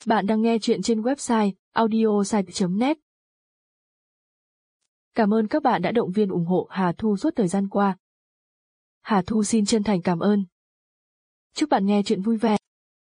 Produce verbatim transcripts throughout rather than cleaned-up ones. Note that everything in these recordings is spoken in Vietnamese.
Bạn đang nghe chuyện trên website audiosite chấm net. Cảm ơn các bạn đã động viên ủng hộ Hà Thu suốt thời gian qua. Hà Thu xin chân thành cảm ơn. Chúc bạn nghe chuyện vui vẻ.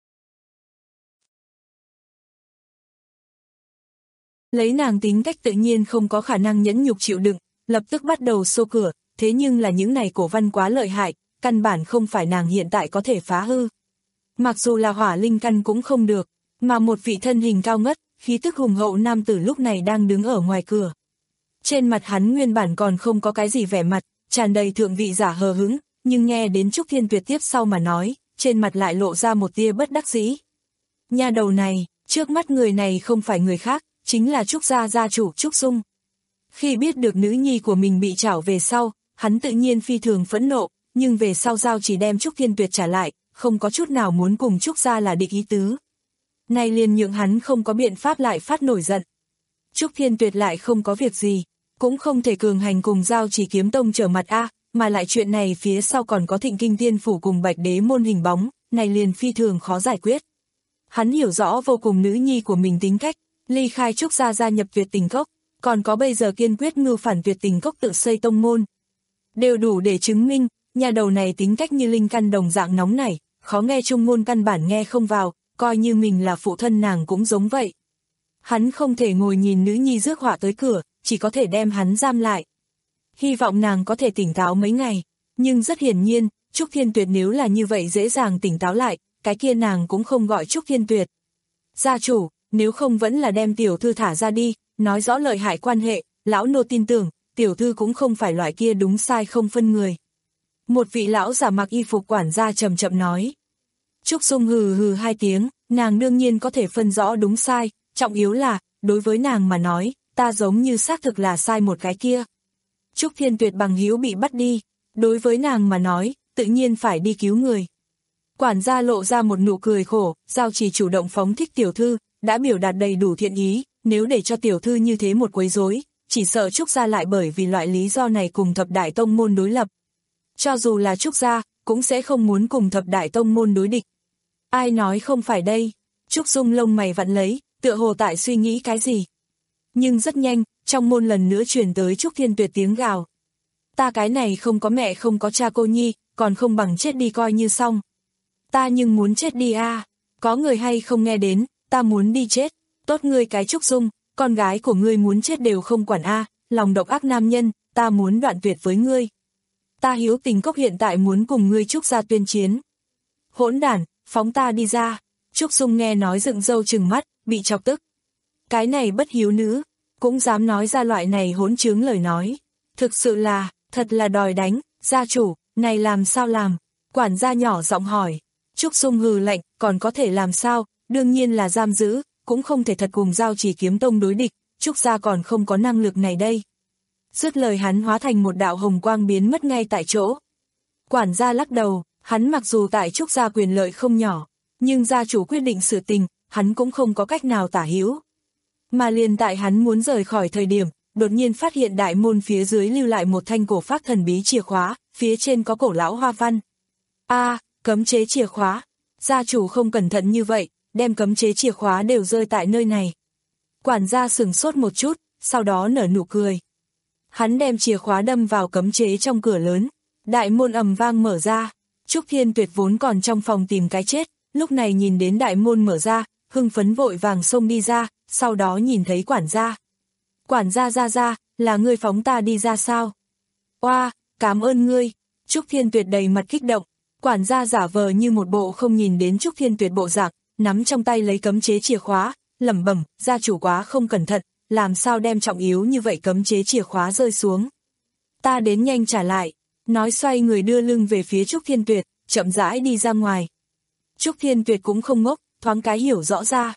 Lấy nàng tính cách tự nhiên không có khả năng nhẫn nhục chịu đựng, lập tức bắt đầu xô cửa, thế nhưng là những này cổ văn quá lợi hại, căn bản không phải nàng hiện tại có thể phá hư. Mặc dù là hỏa linh căn cũng không được, mà một vị thân hình cao ngất, khí tức hùng hậu nam tử lúc này đang đứng ở ngoài cửa. Trên mặt hắn nguyên bản còn không có cái gì vẻ mặt, tràn đầy thượng vị giả hờ hững, nhưng nghe đến Trúc Thiên Tuyệt tiếp sau mà nói, trên mặt lại lộ ra một tia bất đắc dĩ. Nha đầu này, trước mắt người này không phải người khác, chính là Trúc gia gia chủ Trúc Dung. Khi biết được nữ nhi của mình bị trảo về sau, hắn tự nhiên phi thường phẫn nộ, nhưng về sau giao chỉ đem Trúc Thiên Tuyệt trả lại, không có chút nào muốn cùng Trúc gia là địch ý tứ. Này liền nhượng hắn không có biện pháp lại phát nổi giận. Trúc Thiên Tuyệt lại không có việc gì, cũng không thể cường hành cùng giao chỉ kiếm tông trở mặt a, mà lại chuyện này phía sau còn có Thịnh Kinh Thiên Phủ cùng Bạch Đế môn hình bóng, này liền phi thường khó giải quyết. Hắn hiểu rõ vô cùng nữ nhi của mình tính cách, ly khai Trúc gia gia nhập Tuyệt Tình Cốc, còn có bây giờ kiên quyết mưu phản Tuyệt Tình Cốc tự xây tông môn. Đều đủ để chứng minh, nhà đầu này tính cách như linh căn đồng dạng nóng nảy, khó nghe trung ngôn căn bản nghe không vào, coi như mình là phụ thân nàng cũng giống vậy. Hắn không thể ngồi nhìn nữ nhi rước họa tới cửa, chỉ có thể đem hắn giam lại. Hy vọng nàng có thể tỉnh táo mấy ngày, nhưng rất hiển nhiên, Trúc Thiên Tuyệt nếu là như vậy dễ dàng tỉnh táo lại, cái kia nàng cũng không gọi Trúc Thiên Tuyệt. Gia chủ, nếu không vẫn là đem tiểu thư thả ra đi, nói rõ lợi hại quan hệ, lão nô tin tưởng, tiểu thư cũng không phải loại kia đúng sai không phân người. Một vị lão giả mặc y phục quản gia chậm chậm nói. Trúc Dung hừ hừ hai tiếng, nàng đương nhiên có thể phân rõ đúng sai, trọng yếu là, đối với nàng mà nói, ta giống như xác thực là sai một cái kia. Trúc Thiên Tuyệt bằng hữu bị bắt đi, đối với nàng mà nói, tự nhiên phải đi cứu người. Quản gia lộ ra một nụ cười khổ, giao chỉ chủ động phóng thích tiểu thư, đã biểu đạt đầy đủ thiện ý, nếu để cho tiểu thư như thế một quấy rối, chỉ sợ Trúc gia lại bởi vì loại lý do này cùng thập đại tông môn đối lập. Cho dù là Trúc gia, cũng sẽ không muốn cùng thập đại tông môn đối địch. Ai nói không phải đây? Trúc Dung lông mày vặn lấy, tựa hồ tại suy nghĩ cái gì. Nhưng rất nhanh, trong môn lần nữa truyền tới Trúc Thiên Tuyệt tiếng gào. Ta cái này không có mẹ không có cha cô nhi, còn không bằng chết đi coi như xong. Ta nhưng muốn chết đi a, à. Có người hay không nghe đến, ta muốn đi chết. Tốt ngươi cái Trúc Dung, con gái của ngươi muốn chết đều không quản a, à. Lòng độc ác nam nhân, ta muốn đoạn tuyệt với ngươi. Ta Hiếu Tình Cốc hiện tại muốn cùng ngươi Trúc gia tuyên chiến. Hỗn đản, phóng ta đi ra. Trúc Dung nghe nói dựng râu trừng mắt, bị chọc tức. Cái này bất hiếu nữ, cũng dám nói ra loại này hỗn trướng lời nói. Thực sự là, thật là đòi đánh, gia chủ, này làm sao làm? Quản gia nhỏ giọng hỏi. Trúc Dung hừ lạnh, còn có thể làm sao, đương nhiên là giam giữ, cũng không thể thật cùng giao chỉ kiếm tông đối địch, Trúc gia còn không có năng lực này đây. Dứt lời hắn hóa thành một đạo hồng quang biến mất ngay tại chỗ. Quản gia lắc đầu, hắn mặc dù tại Trúc gia quyền lợi không nhỏ, nhưng gia chủ quyết định sự tình, hắn cũng không có cách nào tả hữu. Mà liền tại hắn muốn rời khỏi thời điểm, đột nhiên phát hiện đại môn phía dưới lưu lại một thanh cổ phác thần bí chìa khóa, phía trên có cổ lão hoa văn. A, à, cấm chế chìa khóa. Gia chủ không cẩn thận như vậy, đem cấm chế chìa khóa đều rơi tại nơi này. Quản gia sửng sốt một chút, sau đó nở nụ cười. Hắn đem chìa khóa đâm vào cấm chế trong cửa lớn, đại môn ầm vang mở ra. Trúc Thiên Tuyệt vốn còn trong phòng tìm cái chết, lúc này nhìn đến đại môn mở ra, hưng phấn vội vàng xông đi ra, sau đó nhìn thấy quản gia. Quản gia ra ra, là ngươi phóng ta đi ra sao? Oa, cảm ơn ngươi. Trúc Thiên Tuyệt đầy mặt kích động, quản gia giả vờ như một bộ không nhìn đến Trúc Thiên Tuyệt bộ dạng, nắm trong tay lấy cấm chế chìa khóa, lẩm bẩm, gia chủ quá không cẩn thận, làm sao đem trọng yếu như vậy cấm chế chìa khóa rơi xuống. Ta đến nhanh trả lại, nói xoay người đưa lưng về phía Trúc Thiên Tuyệt, chậm rãi đi ra ngoài. Trúc Thiên Tuyệt cũng không ngốc, thoáng cái hiểu rõ ra.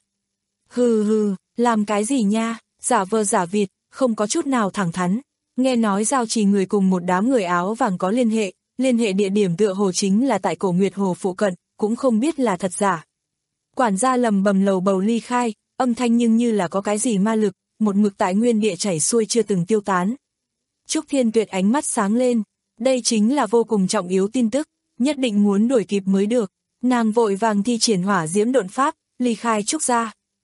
Hừ hừ, làm cái gì nha, giả vờ giả vịt, không có chút nào thẳng thắn. Nghe nói giao trì người cùng một đám người áo vàng có liên hệ, liên hệ địa điểm tựa hồ chính là tại Cổ Nguyệt Hồ phụ cận, cũng không biết là thật giả. Quản gia lầm bầm lầu bầu ly khai, âm thanh nhưng như là có cái gì ma lực, một mực tại nguyên địa chảy xuôi chưa từng tiêu tán. Trúc Thiên Tuyệt ánh mắt sáng lên, đây chính là vô cùng trọng yếu tin tức, nhất định muốn đuổi kịp mới được. Nàng vội vàng thi triển hỏa diễm độn pháp, ly khai Trúc gia.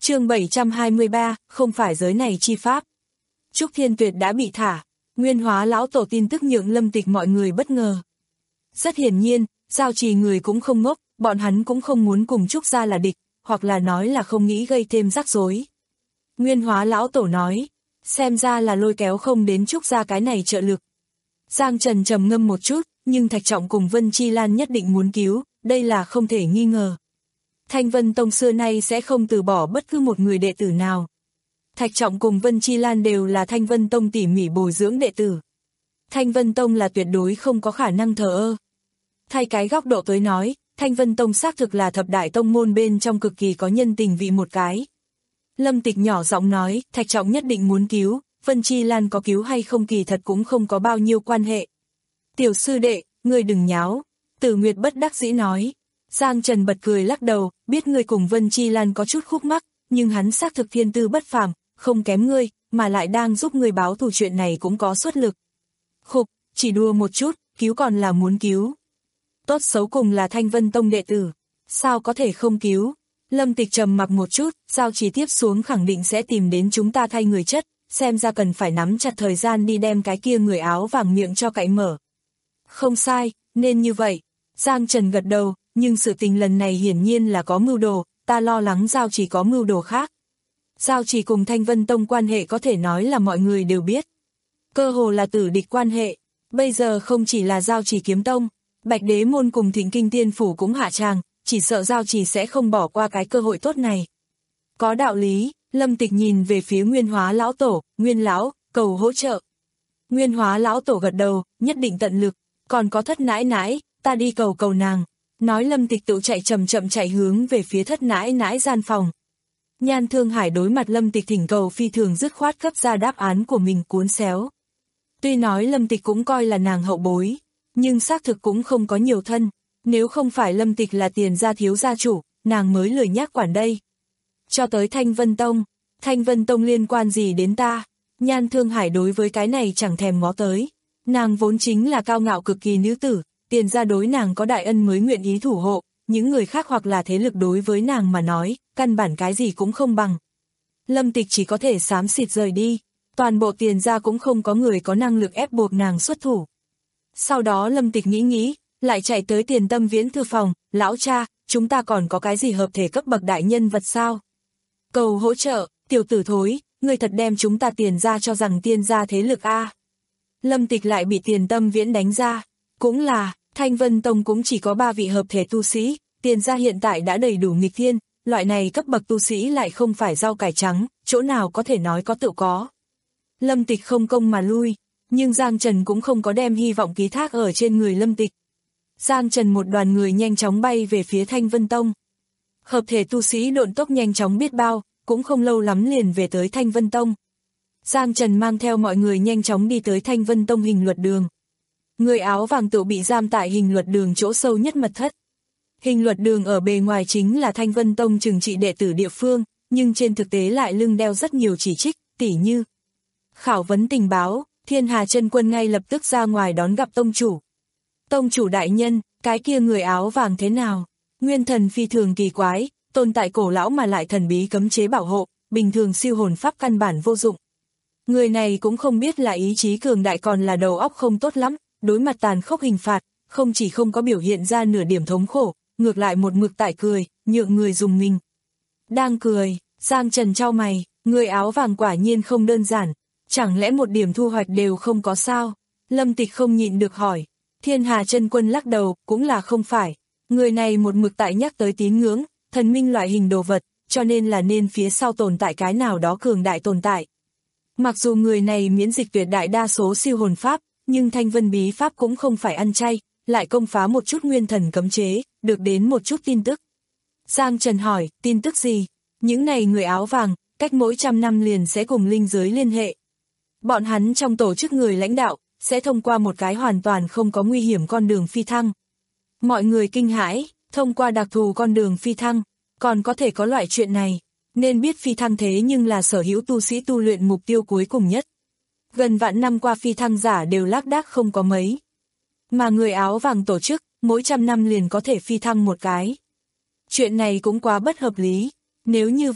chương bảy trăm hai mươi ba, không phải giới này chi pháp. Trúc Thiên Tuyệt đã bị thả, Nguyên Hóa lão tổ tin tức nhượng Lâm Tịch mọi người bất ngờ. Rất hiển nhiên, Giao Trì người cũng không ngốc, bọn hắn cũng không muốn cùng Trúc gia là địch, hoặc là nói là không nghĩ gây thêm rắc rối. Nguyên Hóa lão tổ nói, xem ra là lôi kéo không đến Trúc gia cái này trợ lực. Giang Trần trầm ngâm một chút, nhưng Thạch Trọng cùng Vân Chi Lan nhất định muốn cứu, đây là không thể nghi ngờ. Thanh Vân Tông xưa nay sẽ không từ bỏ bất cứ một người đệ tử nào. Thạch Trọng cùng Vân Chi Lan đều là Thanh Vân Tông tỉ mỉ bồi dưỡng đệ tử. Thanh Vân Tông là tuyệt đối không có khả năng thờ ơ. Thay cái góc độ tới nói, Thanh Vân Tông xác thực là thập đại tông môn bên trong cực kỳ có nhân tình vị một cái. Lâm Tịch nhỏ giọng nói, Thạch Trọng nhất định muốn cứu, Vân Chi Lan có cứu hay không kỳ thật cũng không có bao nhiêu quan hệ. Tiểu sư đệ, ngươi đừng nháo, Tử Nguyệt bất đắc dĩ nói. Giang Trần bật cười lắc đầu, biết ngươi cùng Vân Chi Lan có chút khúc mắc, nhưng hắn xác thực thiên tư bất phàm, không kém ngươi, mà lại đang giúp ngươi báo thù, chuyện này cũng có suất lực. Khục, chỉ đùa một chút, cứu còn là muốn cứu. Tốt xấu cùng là Thanh Vân Tông đệ tử, sao có thể không cứu? Lâm Tịch trầm mặc một chút, Giao Trì tiếp xuống khẳng định sẽ tìm đến chúng ta thay người chất, xem ra cần phải nắm chặt thời gian đi đem cái kia người áo vàng miệng cho cậy mở. Không sai, nên như vậy. Giang Trần gật đầu, nhưng sự tình lần này hiển nhiên là có mưu đồ, ta lo lắng Giao Trì có mưu đồ khác. Giao Trì cùng Thanh Vân Tông quan hệ có thể nói là mọi người đều biết. Cơ hồ là tử địch quan hệ, bây giờ không chỉ là Giao Trì kiếm tông, Bạch Đế môn cùng Thịnh Kinh Tiên phủ cũng hạ tràng, chỉ sợ Giao Trì sẽ không bỏ qua cái cơ hội tốt này. Có đạo lý, Lâm Tịch nhìn về phía Nguyên Hóa lão tổ, Nguyên lão, cầu hỗ trợ. Nguyên Hóa lão tổ gật đầu, nhất định tận lực, còn có Thất nãi nãi, ta đi cầu cầu nàng. Nói Lâm Tịch tự chạy chậm chậm chạy hướng về phía Thất nãi nãi gian phòng. Nhan Thương Hải đối mặt Lâm Tịch thỉnh cầu phi thường dứt khoát cấp ra đáp án của mình cuốn xéo. Tuy nói Lâm Tịch cũng coi là nàng hậu bối, nhưng xác thực cũng không có nhiều thân, nếu không phải Lâm Tịch là tiền gia thiếu gia chủ, nàng mới lười nhác quản đây. Cho tới Thanh Vân Tông, Thanh Vân Tông liên quan gì đến ta? Nhan Thương Hải đối với cái này chẳng thèm ngó tới, nàng vốn chính là cao ngạo cực kỳ nữ tử, tiền gia đối nàng có đại ân mới nguyện ý thủ hộ, những người khác hoặc là thế lực đối với nàng mà nói, căn bản cái gì cũng không bằng. Lâm Tịch chỉ có thể xám xịt rời đi, toàn bộ tiền gia cũng không có người có năng lực ép buộc nàng xuất thủ. Sau đó Lâm Tịch nghĩ nghĩ, lại chạy tới Tiền Tâm Viễn thư phòng, lão cha, chúng ta còn có cái gì hợp thể cấp bậc đại nhân vật sao? Cầu hỗ trợ, tiểu tử thối, người thật đem chúng ta tiền ra cho rằng tiên gia thế lực a. Lâm Tịch lại bị Tiền Tâm Viễn đánh ra, cũng là, Thanh Vân Tông cũng chỉ có ba vị hợp thể tu sĩ, tiền gia hiện tại đã đầy đủ nghịch thiên, loại này cấp bậc tu sĩ lại không phải rau cải trắng, chỗ nào có thể nói có tự có. Lâm Tịch không công mà lui, nhưng Giang Trần cũng không có đem hy vọng ký thác ở trên người Lâm Tịch. Giang Trần một đoàn người nhanh chóng bay về phía Thanh Vân Tông. Hợp thể tu sĩ độn tốc nhanh chóng biết bao, cũng không lâu lắm liền về tới Thanh Vân Tông. Giang Trần mang theo mọi người nhanh chóng đi tới Thanh Vân Tông hình luật đường. Người áo vàng tự bị giam tại hình luật đường chỗ sâu nhất mật thất. Hình luật đường ở bề ngoài chính là Thanh Vân Tông trừng trị đệ tử địa phương, nhưng trên thực tế lại lưng đeo rất nhiều chỉ trích, tỉ như khảo vấn tình báo. Thiên Hà Chân Quân ngay lập tức ra ngoài đón gặp tông chủ. Tông chủ đại nhân, cái kia người áo vàng thế nào? Nguyên thần phi thường kỳ quái, tồn tại cổ lão mà lại thần bí cấm chế bảo hộ, bình thường siêu hồn pháp căn bản vô dụng. Người này cũng không biết là ý chí cường đại còn là đầu óc không tốt lắm, đối mặt tàn khốc hình phạt, không chỉ không có biểu hiện ra nửa điểm thống khổ, ngược lại một mực tại cười, nhượng người dùng mình. Đang cười, Giang Trần chau mày, người áo vàng quả nhiên không đơn giản. Chẳng lẽ một điểm thu hoạch đều không có sao? Lâm Tịch không nhịn được hỏi. Thiên Hà Chân Quân lắc đầu, cũng là không phải. Người này một mực tại nhắc tới tín ngưỡng, thần minh loại hình đồ vật, cho nên là nên phía sau tồn tại cái nào đó cường đại tồn tại. Mặc dù người này miễn dịch tuyệt đại đa số siêu hồn pháp, nhưng Thanh Vân bí pháp cũng không phải ăn chay, lại công phá một chút nguyên thần cấm chế, được đến một chút tin tức. Giang Trần hỏi, tin tức gì? Những này người áo vàng, cách mỗi trăm năm liền sẽ cùng linh giới liên hệ. Bọn hắn trong tổ chức người lãnh đạo, sẽ thông qua một cái hoàn toàn không có nguy hiểm con đường phi thăng. Mọi người kinh hãi, thông qua đặc thù con đường phi thăng, còn có thể có loại chuyện này, nên biết phi thăng thế nhưng là sở hữu tu sĩ tu luyện mục tiêu cuối cùng nhất. Gần vạn năm qua phi thăng giả đều lác đác không có mấy. Mà người áo vàng tổ chức, mỗi trăm năm liền có thể phi thăng một cái. Chuyện này cũng quá bất hợp lý, nếu như vậy,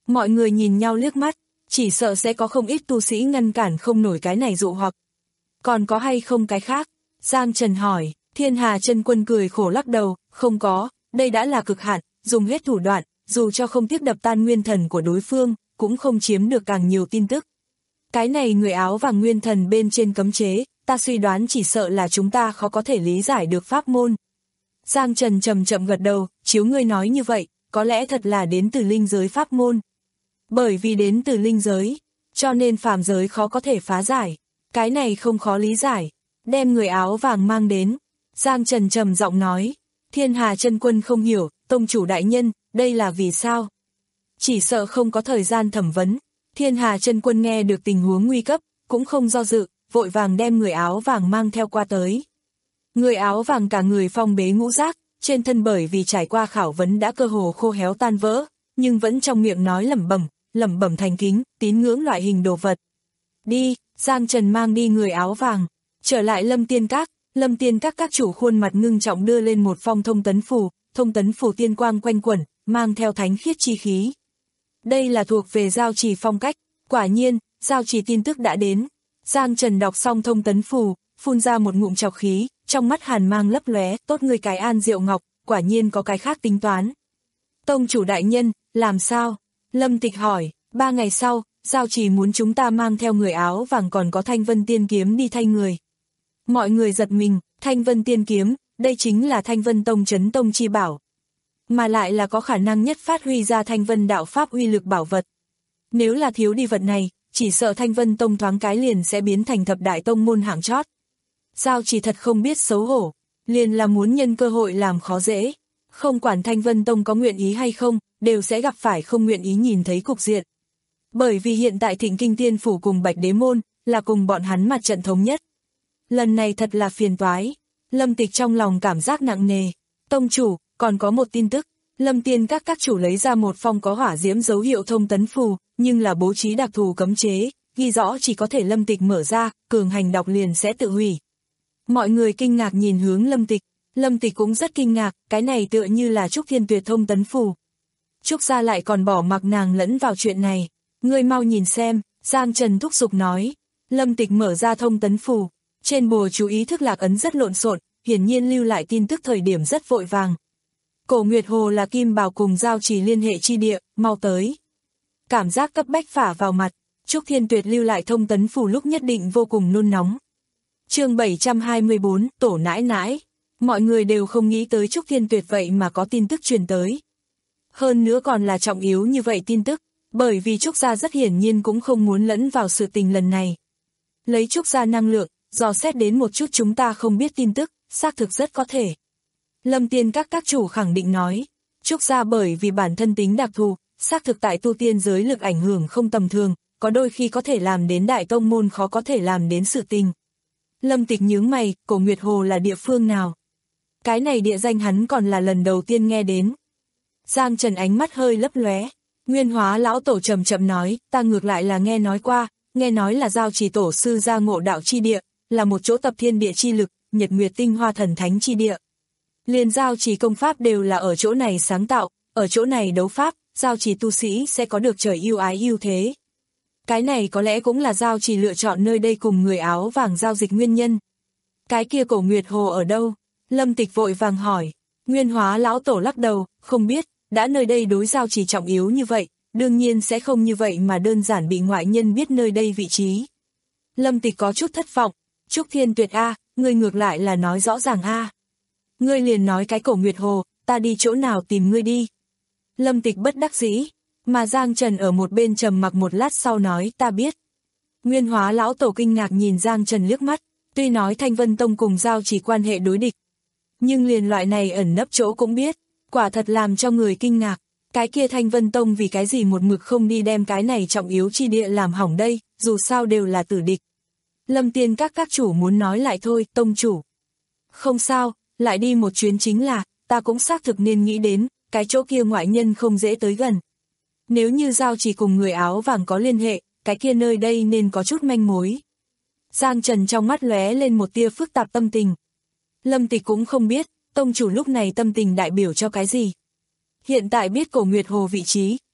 Mọi người nhìn nhau liếc mắt, chỉ sợ sẽ có không ít tu sĩ ngăn cản không nổi cái này dụ hoặc. Còn có hay không cái khác? Giang Trần hỏi. Thiên Hà Chân Quân cười khổ lắc đầu, không có, đây đã là cực hạn, dùng hết thủ đoạn, dù cho không tiếc đập tan nguyên thần của đối phương, cũng không chiếm được càng nhiều tin tức. Cái này người áo vàng nguyên thần bên trên cấm chế, ta suy đoán chỉ sợ là chúng ta khó có thể lý giải được pháp môn. Giang Trần chậm chậm gật đầu, chiếu ngươi nói như vậy, có lẽ thật là đến từ linh giới pháp môn. Bởi vì đến từ linh giới, cho nên phàm giới khó có thể phá giải. Cái này không khó lý giải. Đem người áo vàng mang đến. Giang Trần trầm giọng nói. Thiên Hà Chân Quân không hiểu, tông chủ đại nhân, đây là vì sao? Chỉ sợ không có thời gian thẩm vấn. Thiên Hà Chân Quân nghe được tình huống nguy cấp, cũng không do dự, vội vàng đem người áo vàng mang theo qua tới. Người áo vàng cả người phong bế ngũ giác, trên thân bởi vì trải qua khảo vấn đã cơ hồ khô héo tan vỡ, nhưng vẫn trong miệng nói lẩm bẩm, lẩm bẩm thành kính, tín ngưỡng loại hình đồ vật. Đi, Giang Trần mang đi người áo vàng, trở lại Lâm Tiên Các, Lâm Tiên Các các chủ khuôn mặt ngưng trọng đưa lên một phong thông tấn phù, thông tấn phù tiên quang quanh quẩn, mang theo thánh khiết chi khí. Đây là thuộc về giao trì phong cách, quả nhiên, giao trì tin tức đã đến. Giang Trần đọc xong thông tấn phù, phun ra một ngụm trọc khí, trong mắt hàn mang lấp lóe, tốt người cái An Diệu Ngọc, quả nhiên có cái khác tính toán. Tông chủ đại nhân, làm sao? Lâm Tịch hỏi, ba ngày sau, giao trì muốn chúng ta mang theo người áo vàng còn có Thanh Vân Tiên Kiếm đi thay người. Mọi người giật mình, Thanh Vân Tiên Kiếm, đây chính là Thanh Vân Tông Chấn Tông chi bảo. Mà lại là có khả năng nhất phát huy ra Thanh Vân đạo pháp uy lực bảo vật. Nếu là thiếu đi vật này, chỉ sợ Thanh Vân Tông thoáng cái liền sẽ biến thành thập đại tông môn hạng chót. Giao chỉ thật không biết xấu hổ, liền là muốn nhân cơ hội làm khó dễ. Không quản Thanh Vân Tông có nguyện ý hay không, đều sẽ gặp phải không nguyện ý nhìn thấy cục diện. Bởi vì hiện tại Thịnh Kinh Tiên Phủ cùng Bạch Đế Môn, là cùng bọn hắn mặt trận thống nhất. Lần này thật là phiền toái. Lâm Tịch trong lòng cảm giác nặng nề. Tông chủ, còn có một tin tức. Lâm Tiên Các các chủ lấy ra một phong có hỏa diễm dấu hiệu thông tấn phù, nhưng là bố trí đặc thù cấm chế, ghi rõ chỉ có thể Lâm Tịch mở ra, cường hành đọc liền sẽ tự hủy. Mọi người kinh ngạc nhìn hướng Lâm Tịch. Lâm Tịch cũng rất kinh ngạc, cái này tựa như là Trúc Thiên Tuyệt thông tấn phù. Trúc gia lại còn bỏ mặc nàng lẫn vào chuyện này. Ngươi mau nhìn xem, Giang Trần thúc giục nói. Lâm Tịch mở ra thông tấn phù. Trên bùa chú ý thức lạc ấn rất lộn xộn, hiển nhiên lưu lại tin tức thời điểm rất vội vàng. Cổ Nguyệt Hồ là kim bào cùng giao trì liên hệ chi địa, mau tới. Cảm giác cấp bách phả vào mặt, Trúc Thiên Tuyệt lưu lại thông tấn phù lúc nhất định vô cùng nôn nóng. Chương bảy trăm hai mươi bốn, tổ nãi nãi. Mọi người đều không nghĩ tới Trúc Thiên Tuyệt vậy mà có tin tức truyền tới. Hơn nữa còn là trọng yếu như vậy tin tức, bởi vì Trúc gia rất hiển nhiên cũng không muốn lẫn vào sự tình lần này. Lấy Trúc gia năng lượng, dò xét đến một chút chúng ta không biết tin tức, xác thực rất có thể. Lâm Tiên Các các chủ khẳng định nói, Trúc gia bởi vì bản thân tính đặc thù, xác thực tại tu tiên giới lực ảnh hưởng không tầm thường, có đôi khi có thể làm đến đại tông môn khó có thể làm đến sự tình. Lâm Tịch nhướng mày, Cổ Nguyệt Hồ là địa phương nào? Cái này địa danh hắn còn là lần đầu tiên nghe đến. Giang Trần ánh mắt hơi lấp lóe. Nguyên Hóa lão tổ trầm chậm nói, ta ngược lại là nghe nói qua, nghe nói là giao trì tổ sư gia ngộ đạo chi địa, là một chỗ tập thiên địa chi lực, nhật nguyệt tinh hoa thần thánh chi địa. Liền giao trì công pháp đều là ở chỗ này sáng tạo, ở chỗ này đấu pháp, giao trì tu sĩ sẽ có được trời yêu ái yêu thế. Cái này có lẽ cũng là giao trì lựa chọn nơi đây cùng người áo vàng giao dịch nguyên nhân. Cái kia Cổ Nguyệt Hồ ở đâu? Lâm Tịch vội vàng hỏi. Nguyên Hóa lão tổ lắc đầu, không biết, đã nơi đây đối giao trì trọng yếu như vậy, đương nhiên sẽ không như vậy mà đơn giản bị ngoại nhân biết nơi đây vị trí. Lâm Tịch có chút thất vọng. Trúc Thiên Tuyệt a, ngươi ngược lại là nói rõ ràng a. Ngươi liền nói cái Cổ Nguyệt Hồ, ta đi chỗ nào tìm ngươi đi. Lâm Tịch bất đắc dĩ, mà Giang Trần ở một bên trầm mặc một lát sau nói ta biết. Nguyên Hóa lão tổ kinh ngạc nhìn Giang Trần liếc mắt, tuy nói Thanh Vân Tông cùng giao chỉ quan hệ đối địch, nhưng liền loại này ẩn nấp chỗ cũng biết, quả thật làm cho người kinh ngạc. Cái kia Thanh Vân Tông vì cái gì một mực không đi đem cái này trọng yếu chi địa làm hỏng đây, dù sao đều là tử địch. Lâm Tiên Các các chủ muốn nói lại thôi, tông chủ. Không sao, lại đi một chuyến chính là, ta cũng xác thực nên nghĩ đến, cái chỗ kia ngoại nhân không dễ tới gần. Nếu như giao chỉ cùng người áo vàng có liên hệ, cái kia nơi đây nên có chút manh mối. Giang Trần trong mắt lóe lên một tia phức tạp tâm tình. Lâm Tịch cũng không biết, tông chủ lúc này tâm tình đại biểu cho cái gì. Hiện tại biết Cổ Nguyệt Hồ vị trí,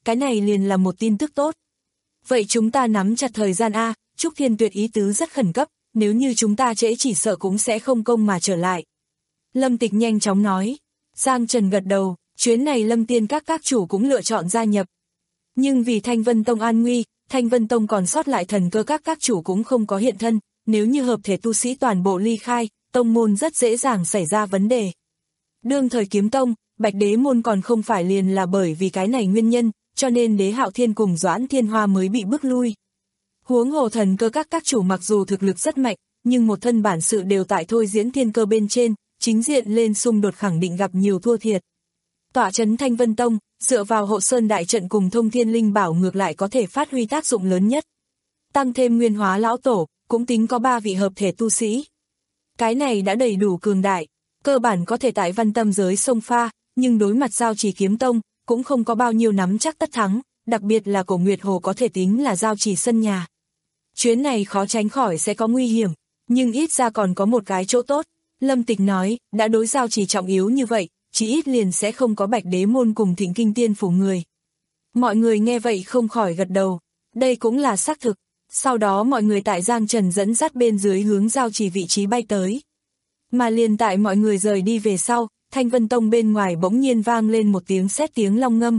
cái này liền là một tin tức tốt. Vậy chúng ta nắm chặt thời gian a, Trúc Thiên Tuyệt ý tứ rất khẩn cấp, nếu như chúng ta trễ chỉ sợ cũng sẽ không công mà trở lại. Lâm Tịch nhanh chóng nói. Giang Trần gật đầu, chuyến này Lâm Tiên các các chủ cũng lựa chọn gia nhập. Nhưng vì Thanh Vân Tông an nguy, Thanh Vân Tông còn sót lại thần cơ các các chủ cũng không có hiện thân, nếu như hợp thể tu sĩ toàn bộ ly khai, tông môn rất dễ dàng xảy ra vấn đề. Đương thời Kiếm Tông, Bạch Đế môn còn không phải liền là bởi vì cái này nguyên nhân, cho nên Đế Hạo Thiên cùng Doãn Thiên Hoa mới bị bức lui. Huống hồ thần cơ các các chủ mặc dù thực lực rất mạnh, nhưng một thân bản sự đều tại thôi diễn thiên cơ bên trên, chính diện lên xung đột khẳng định gặp nhiều thua thiệt. Tọa trấn Thanh Vân Tông, dựa vào hộ sơn đại trận cùng thông thiên linh bảo ngược lại có thể phát huy tác dụng lớn nhất. Tăng thêm nguyên hóa lão tổ, cũng tính có ba vị hợp thể tu sĩ. Cái này đã đầy đủ cường đại, cơ bản có thể tại văn tâm giới sông pha, nhưng đối mặt Giao Chỉ Kiếm Tông, cũng không có bao nhiêu nắm chắc tất thắng, đặc biệt là Cổ Nguyệt Hồ có thể tính là Giao Chỉ sân nhà. Chuyến này khó tránh khỏi sẽ có nguy hiểm, nhưng ít ra còn có một cái chỗ tốt. Lâm Tịch nói, đã đối Giao Chỉ trọng yếu như vậy, chỉ ít liền sẽ không có Bạch Đế môn cùng Thịnh Kinh Tiên phủ người. Mọi người nghe vậy không khỏi gật đầu, đây cũng là xác thực. Sau đó mọi người tại Giang Trần dẫn dắt bên dưới hướng Giao Chỉ vị trí bay tới. Mà liền tại mọi người rời đi về sau, Thanh Vân Tông bên ngoài bỗng nhiên vang lên một tiếng sét tiếng long ngâm.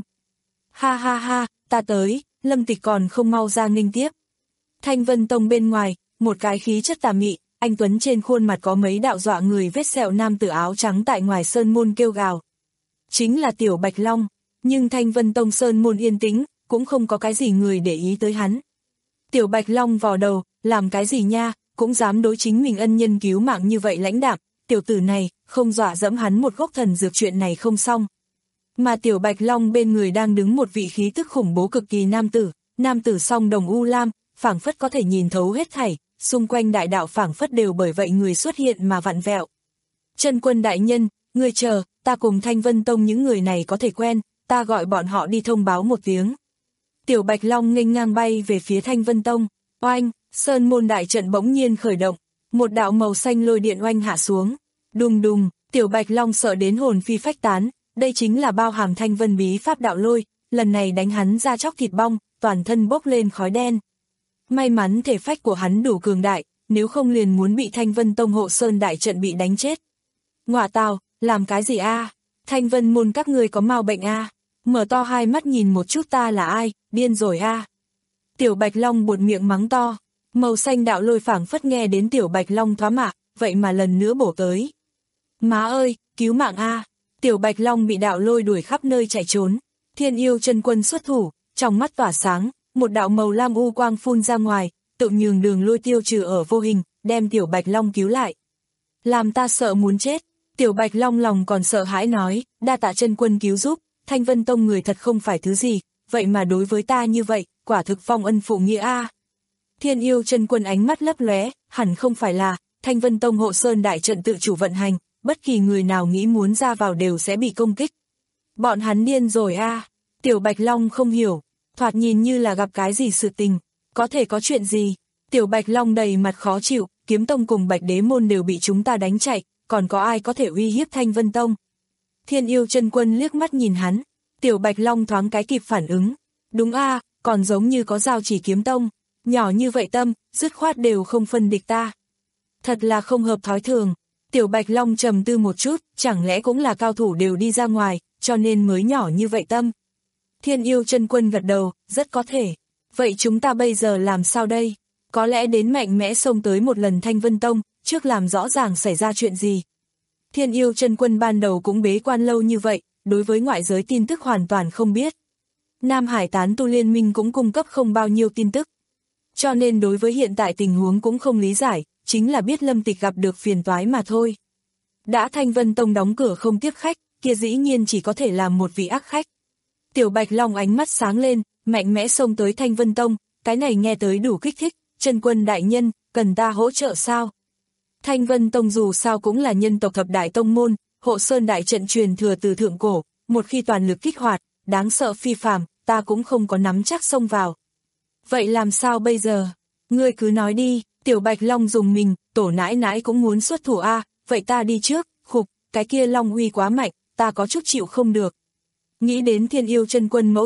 Ha ha ha, ta tới, Lâm Tịch còn không mau ra nghênh tiếp. Thanh Vân Tông bên ngoài, một cái khí chất tà mị, anh tuấn trên khuôn mặt có mấy đạo dọa người vết sẹo nam tử áo trắng tại ngoài sơn môn kêu gào. Chính là Tiểu Bạch Long, nhưng Thanh Vân Tông sơn môn yên tĩnh, cũng không có cái gì người để ý tới hắn. Tiểu Bạch Long vò đầu, làm cái gì nha, cũng dám đối chính mình ân nhân cứu mạng như vậy lãnh đạm, tiểu tử này, không dọa dẫm hắn một gốc thần dược chuyện này không xong. Mà Tiểu Bạch Long bên người đang đứng một vị khí tức khủng bố cực kỳ nam tử, nam tử song đồng u lam, phảng phất có thể nhìn thấu hết thảy, xung quanh đại đạo phảng phất đều bởi vậy người xuất hiện mà vặn vẹo. Chân Quân đại nhân, người chờ, ta cùng Thanh Vân Tông những người này có thể quen, ta gọi bọn họ đi thông báo một tiếng. Tiểu Bạch Long nghênh ngang bay về phía Thanh Vân Tông, oanh, sơn môn đại trận bỗng nhiên khởi động, một đạo màu xanh lôi điện oanh hạ xuống, đùng đùng, Tiểu Bạch Long sợ đến hồn phi phách tán, đây chính là bao hàm Thanh Vân bí pháp đạo lôi, lần này đánh hắn ra chóc thịt bong, toàn thân bốc lên khói đen. May mắn thể phách của hắn đủ cường đại, nếu không liền muốn bị Thanh Vân Tông hộ sơn đại trận bị đánh chết. Ngọa tào, làm cái gì a? Thanh Vân môn các ngươi có mau bệnh a? Mở to hai mắt nhìn một chút ta là ai, điên rồi a? Tiểu Bạch Long buột miệng mắng to, màu xanh đạo lôi phảng phất nghe đến Tiểu Bạch Long thoá mạ, vậy mà lần nữa bổ tới. Má ơi, cứu mạng a! Tiểu Bạch Long bị đạo lôi đuổi khắp nơi chạy trốn, Thiên Yêu Chân Quân xuất thủ, trong mắt tỏa sáng, một đạo màu lam u quang phun ra ngoài, tự nhường đường lôi tiêu trừ ở vô hình, đem Tiểu Bạch Long cứu lại. Làm ta sợ muốn chết, Tiểu Bạch Long lòng còn sợ hãi nói, đa tạ Chân Quân cứu giúp, Thanh Vân Tông người thật không phải thứ gì, vậy mà đối với ta như vậy, quả thực phong ân phụ nghĩa a. Thiên Yêu Chân Quân ánh mắt lấp lóe, hẳn không phải là, Thanh Vân Tông hộ sơn đại trận tự chủ vận hành, bất kỳ người nào nghĩ muốn ra vào đều sẽ bị công kích. Bọn hắn điên rồi a. Tiểu Bạch Long không hiểu, thoạt nhìn như là gặp cái gì sự tình, có thể có chuyện gì. Tiểu Bạch Long đầy mặt khó chịu, Kiếm Tông cùng Bạch Đế môn đều bị chúng ta đánh chạy, còn có ai có thể uy hiếp Thanh Vân Tông. Thiên Yêu Chân Quân liếc mắt nhìn hắn, Tiểu Bạch Long thoáng cái kịp phản ứng. Đúng a, còn giống như có Giao Chỉ Kiếm Tông, nhỏ như vậy tâm, dứt khoát đều không phân địch ta. Thật là không hợp thói thường. Tiểu Bạch Long trầm tư một chút, chẳng lẽ cũng là cao thủ đều đi ra ngoài, cho nên mới nhỏ như vậy tâm. Thiên Yêu Chân Quân gật đầu, rất có thể. Vậy chúng ta bây giờ làm sao đây? Có lẽ đến mạnh mẽ xông tới một lần Thanh Vân Tông, trước làm rõ ràng xảy ra chuyện gì. Thiên Yêu Chân Quân ban đầu cũng bế quan lâu như vậy, đối với ngoại giới tin tức hoàn toàn không biết. Nam Hải Tán Tu Liên Minh cũng cung cấp không bao nhiêu tin tức. Cho nên đối với hiện tại tình huống cũng không lý giải, chính là biết Lâm Tịch gặp được phiền toái mà thôi. Đã Thanh Vân Tông đóng cửa không tiếp khách, kia dĩ nhiên chỉ có thể làm một vị ác khách. Tiểu Bạch Long ánh mắt sáng lên, mạnh mẽ xông tới Thanh Vân Tông, cái này nghe tới đủ kích thích, Chân Quân đại nhân, cần ta hỗ trợ sao? Thanh Vân Tông dù sao cũng là nhân tộc thập đại tông môn, hộ sơn đại trận truyền thừa từ thượng cổ, một khi toàn lực kích hoạt, đáng sợ phi phàm, ta cũng không có nắm chắc xông vào. Vậy làm sao bây giờ? Ngươi cứ nói đi. Tiểu Bạch Long dùng mình, tổ nãi nãi cũng muốn xuất thủ a, vậy ta đi trước, khục, cái kia Long uy quá mạnh, ta có chút chịu không được. Nghĩ đến Thiên Yêu Chân Quân mẫu thân,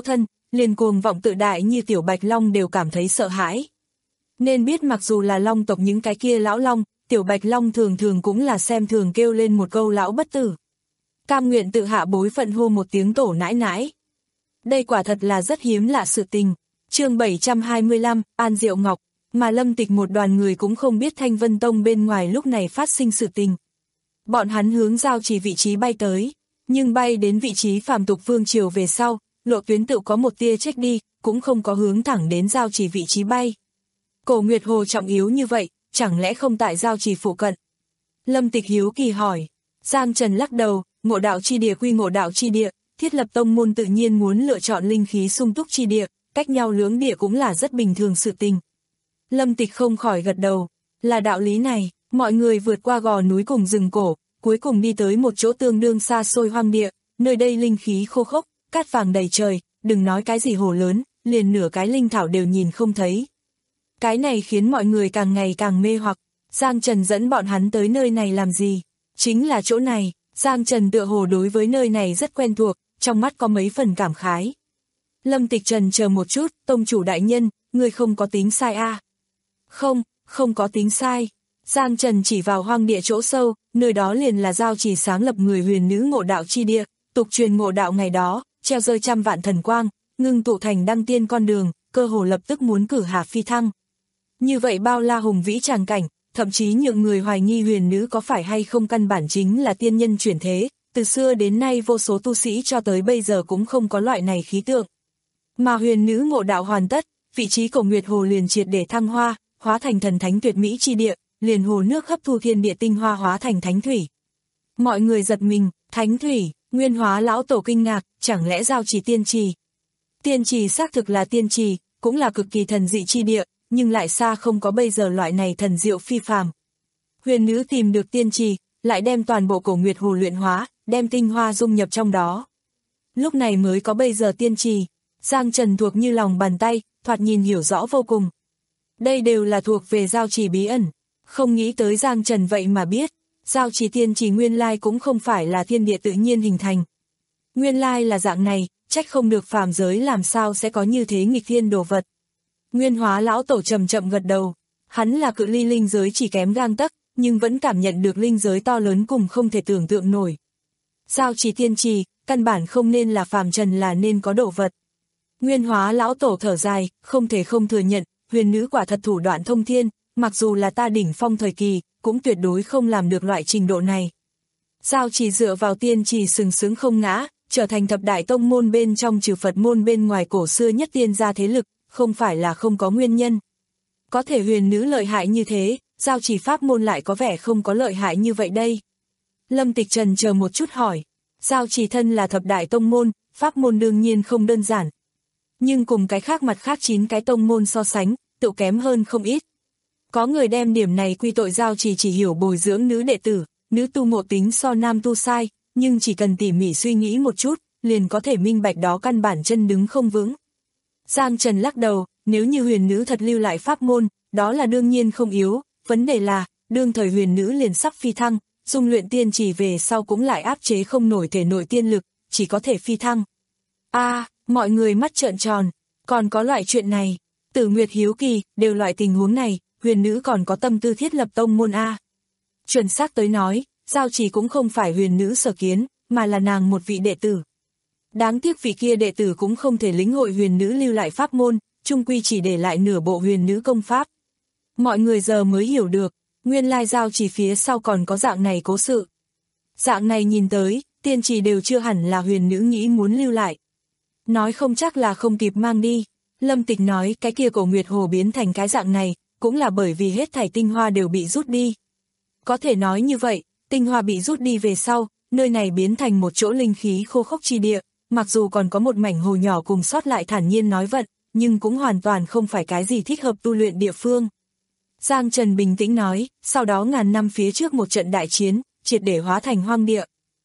liền cuồng vọng tự đại như Tiểu Bạch Long đều cảm thấy sợ hãi. Nên biết mặc dù là Long tộc những cái kia lão Long, Tiểu Bạch Long thường thường cũng là xem thường kêu lên một câu lão bất tử. Cam nguyện tự hạ bối phận hô một tiếng tổ nãi nãi. Đây quả thật là rất hiếm lạ sự tình. Chương bảy trăm hai mươi lăm, An Diệu Ngọc, mà Lâm Tịch một đoàn người cũng không biết Thanh Vân Tông bên ngoài lúc này phát sinh sự tình. Bọn hắn hướng giao chỉ vị trí bay tới, nhưng bay đến vị trí phàm tục vương triều về sau, lộ tuyến tự có một tia trách đi, cũng không có hướng thẳng đến giao chỉ vị trí bay. Cổ Nguyệt Hồ trọng yếu như vậy, chẳng lẽ không tại giao chỉ phụ cận? Lâm Tịch hiếu kỳ hỏi. Giang Trần lắc đầu, ngộ đạo chi địa quy ngộ đạo chi địa, thiết lập tông môn tự nhiên muốn lựa chọn linh khí sung túc chi địa, cách nhau lưỡng địa cũng là rất bình thường sự tình. Lâm Tịch không khỏi gật đầu, là đạo lý này, mọi người vượt qua gò núi cùng rừng cổ, cuối cùng đi tới một chỗ tương đương xa xôi hoang địa, nơi đây linh khí khô khốc, cát vàng đầy trời, đừng nói cái gì hồ lớn, liền nửa cái linh thảo đều nhìn không thấy. Cái này khiến mọi người càng ngày càng mê hoặc, Giang Trần dẫn bọn hắn tới nơi này làm gì? Chính là chỗ này, Giang Trần tựa hồ đối với nơi này rất quen thuộc, trong mắt có mấy phần cảm khái. Lâm Tịch Trần chờ một chút, tông chủ đại nhân, người không có tính sai a à? Không, không có tính sai. Giang Trần chỉ vào hoang địa chỗ sâu, nơi đó liền là giao chỉ sáng lập người huyền nữ ngộ đạo chi địa, tục truyền ngộ đạo ngày đó, treo rơi trăm vạn thần quang, ngưng tụ thành đăng tiên con đường, cơ hồ lập tức muốn cử hạ phi thăng. Như vậy bao la hùng vĩ tràng cảnh, thậm chí nhượng người hoài nghi huyền nữ có phải hay không căn bản chính là tiên nhân chuyển thế, từ xưa đến nay vô số tu sĩ cho tới bây giờ cũng không có loại này khí tượng. Mà huyền nữ ngộ đạo hoàn tất, vị trí Cổ Nguyệt Hồ liền triệt để thăng hoa, hóa thành thần thánh tuyệt mỹ chi địa, liền hồ nước hấp thu thiên địa tinh hoa hóa thành thánh thủy. Mọi người giật mình, thánh thủy, Nguyên Hóa lão tổ kinh ngạc, chẳng lẽ giao chỉ tiên trì? Tiên trì xác thực là tiên trì, cũng là cực kỳ thần dị chi địa, nhưng lại xa không có bây giờ loại này thần diệu phi phàm. Huyền nữ tìm được tiên trì, lại đem toàn bộ Cổ Nguyệt Hồ luyện hóa, đem tinh hoa dung nhập trong đó. Lúc này mới có bây giờ tiên trì. Giang Trần thuộc như lòng bàn tay, thoạt nhìn hiểu rõ vô cùng. Đây đều là thuộc về giao trì bí ẩn. Không nghĩ tới Giang Trần vậy mà biết, giao trì tiên trì nguyên lai cũng không phải là thiên địa tự nhiên hình thành. Nguyên lai là dạng này, trách không được phàm giới làm sao sẽ có như thế nghịch thiên đồ vật. Nguyên Hóa lão tổ chậm chậm gật đầu, hắn là cự ly linh giới chỉ kém gang tấc, nhưng vẫn cảm nhận được linh giới to lớn cùng không thể tưởng tượng nổi. Giao trì tiên trì, căn bản không nên là phàm trần là nên có đồ vật. Nguyên Hóa lão tổ thở dài, không thể không thừa nhận, huyền nữ quả thật thủ đoạn thông thiên, mặc dù là ta đỉnh phong thời kỳ, cũng tuyệt đối không làm được loại trình độ này. Giao chỉ dựa vào tiên trì sừng sững không ngã, trở thành thập đại tông môn bên trong trừ Phật môn bên ngoài cổ xưa nhất tiên gia thế lực, không phải là không có nguyên nhân. Có thể huyền nữ lợi hại như thế, giao chỉ pháp môn lại có vẻ không có lợi hại như vậy đây. Lâm Tịch Trần chờ một chút hỏi, giao chỉ thân là thập đại tông môn, pháp môn đương nhiên không đơn giản. Nhưng cùng cái khác mặt khác chín cái tông môn so sánh, tự kém hơn không ít. Có người đem điểm này quy tội giao chỉ chỉ hiểu bồi dưỡng nữ đệ tử, nữ tu ngộ tính so nam tu sai, nhưng chỉ cần tỉ mỉ suy nghĩ một chút, liền có thể minh bạch đó căn bản chân đứng không vững. Giang Trần lắc đầu, nếu như huyền nữ thật lưu lại pháp môn, đó là đương nhiên không yếu, vấn đề là, đương thời huyền nữ liền sắp phi thăng, dung luyện tiên chỉ về sau cũng lại áp chế không nổi thể nội tiên lực, chỉ có thể phi thăng. A, à, mọi người mắt trợn tròn, còn có loại chuyện này, Tử Nguyệt hiếu kỳ, đều loại tình huống này, huyền nữ còn có tâm tư thiết lập tông môn A. Chuẩn xác tới nói, giao chỉ cũng không phải huyền nữ sở kiến, mà là nàng một vị đệ tử. Đáng tiếc vị kia đệ tử cũng không thể lĩnh hội huyền nữ lưu lại pháp môn, chung quy chỉ để lại nửa bộ huyền nữ công pháp. Mọi người giờ mới hiểu được, nguyên lai giao chỉ phía sau còn có dạng này cố sự. Dạng này nhìn tới, tiên chỉ đều chưa hẳn là huyền nữ nghĩ muốn lưu lại. Nói không chắc là không kịp mang đi. Lâm Tịch nói cái kia Cổ Nguyệt Hồ biến thành cái dạng này, cũng là bởi vì hết thảy tinh hoa đều bị rút đi. Có thể nói như vậy, tinh hoa bị rút đi về sau, nơi này biến thành một chỗ linh khí khô khốc chi địa, mặc dù còn có một mảnh hồ nhỏ cùng sót lại thản nhiên nói vận, nhưng cũng hoàn toàn không phải cái gì thích hợp tu luyện địa phương. Giang Trần bình tĩnh nói, sau đó ngàn năm phía trước một trận đại chiến, triệt để hóa thành hoang địa.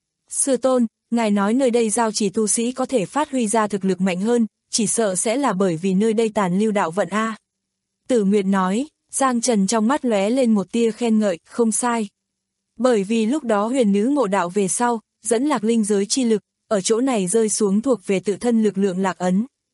Sư tôn, ngài nói nơi đây giao chỉ tu sĩ có thể phát huy ra thực lực mạnh hơn, chỉ sợ sẽ là bởi vì nơi đây tàn lưu đạo vận A. Tử Nguyệt nói, Giang Trần trong mắt lóe lên một tia khen ngợi, không sai. Bởi vì lúc đó huyền nữ ngộ đạo về sau, dẫn lạc linh giới chi lực, ở chỗ này rơi xuống thuộc về tự thân lực lượng lạc ấn.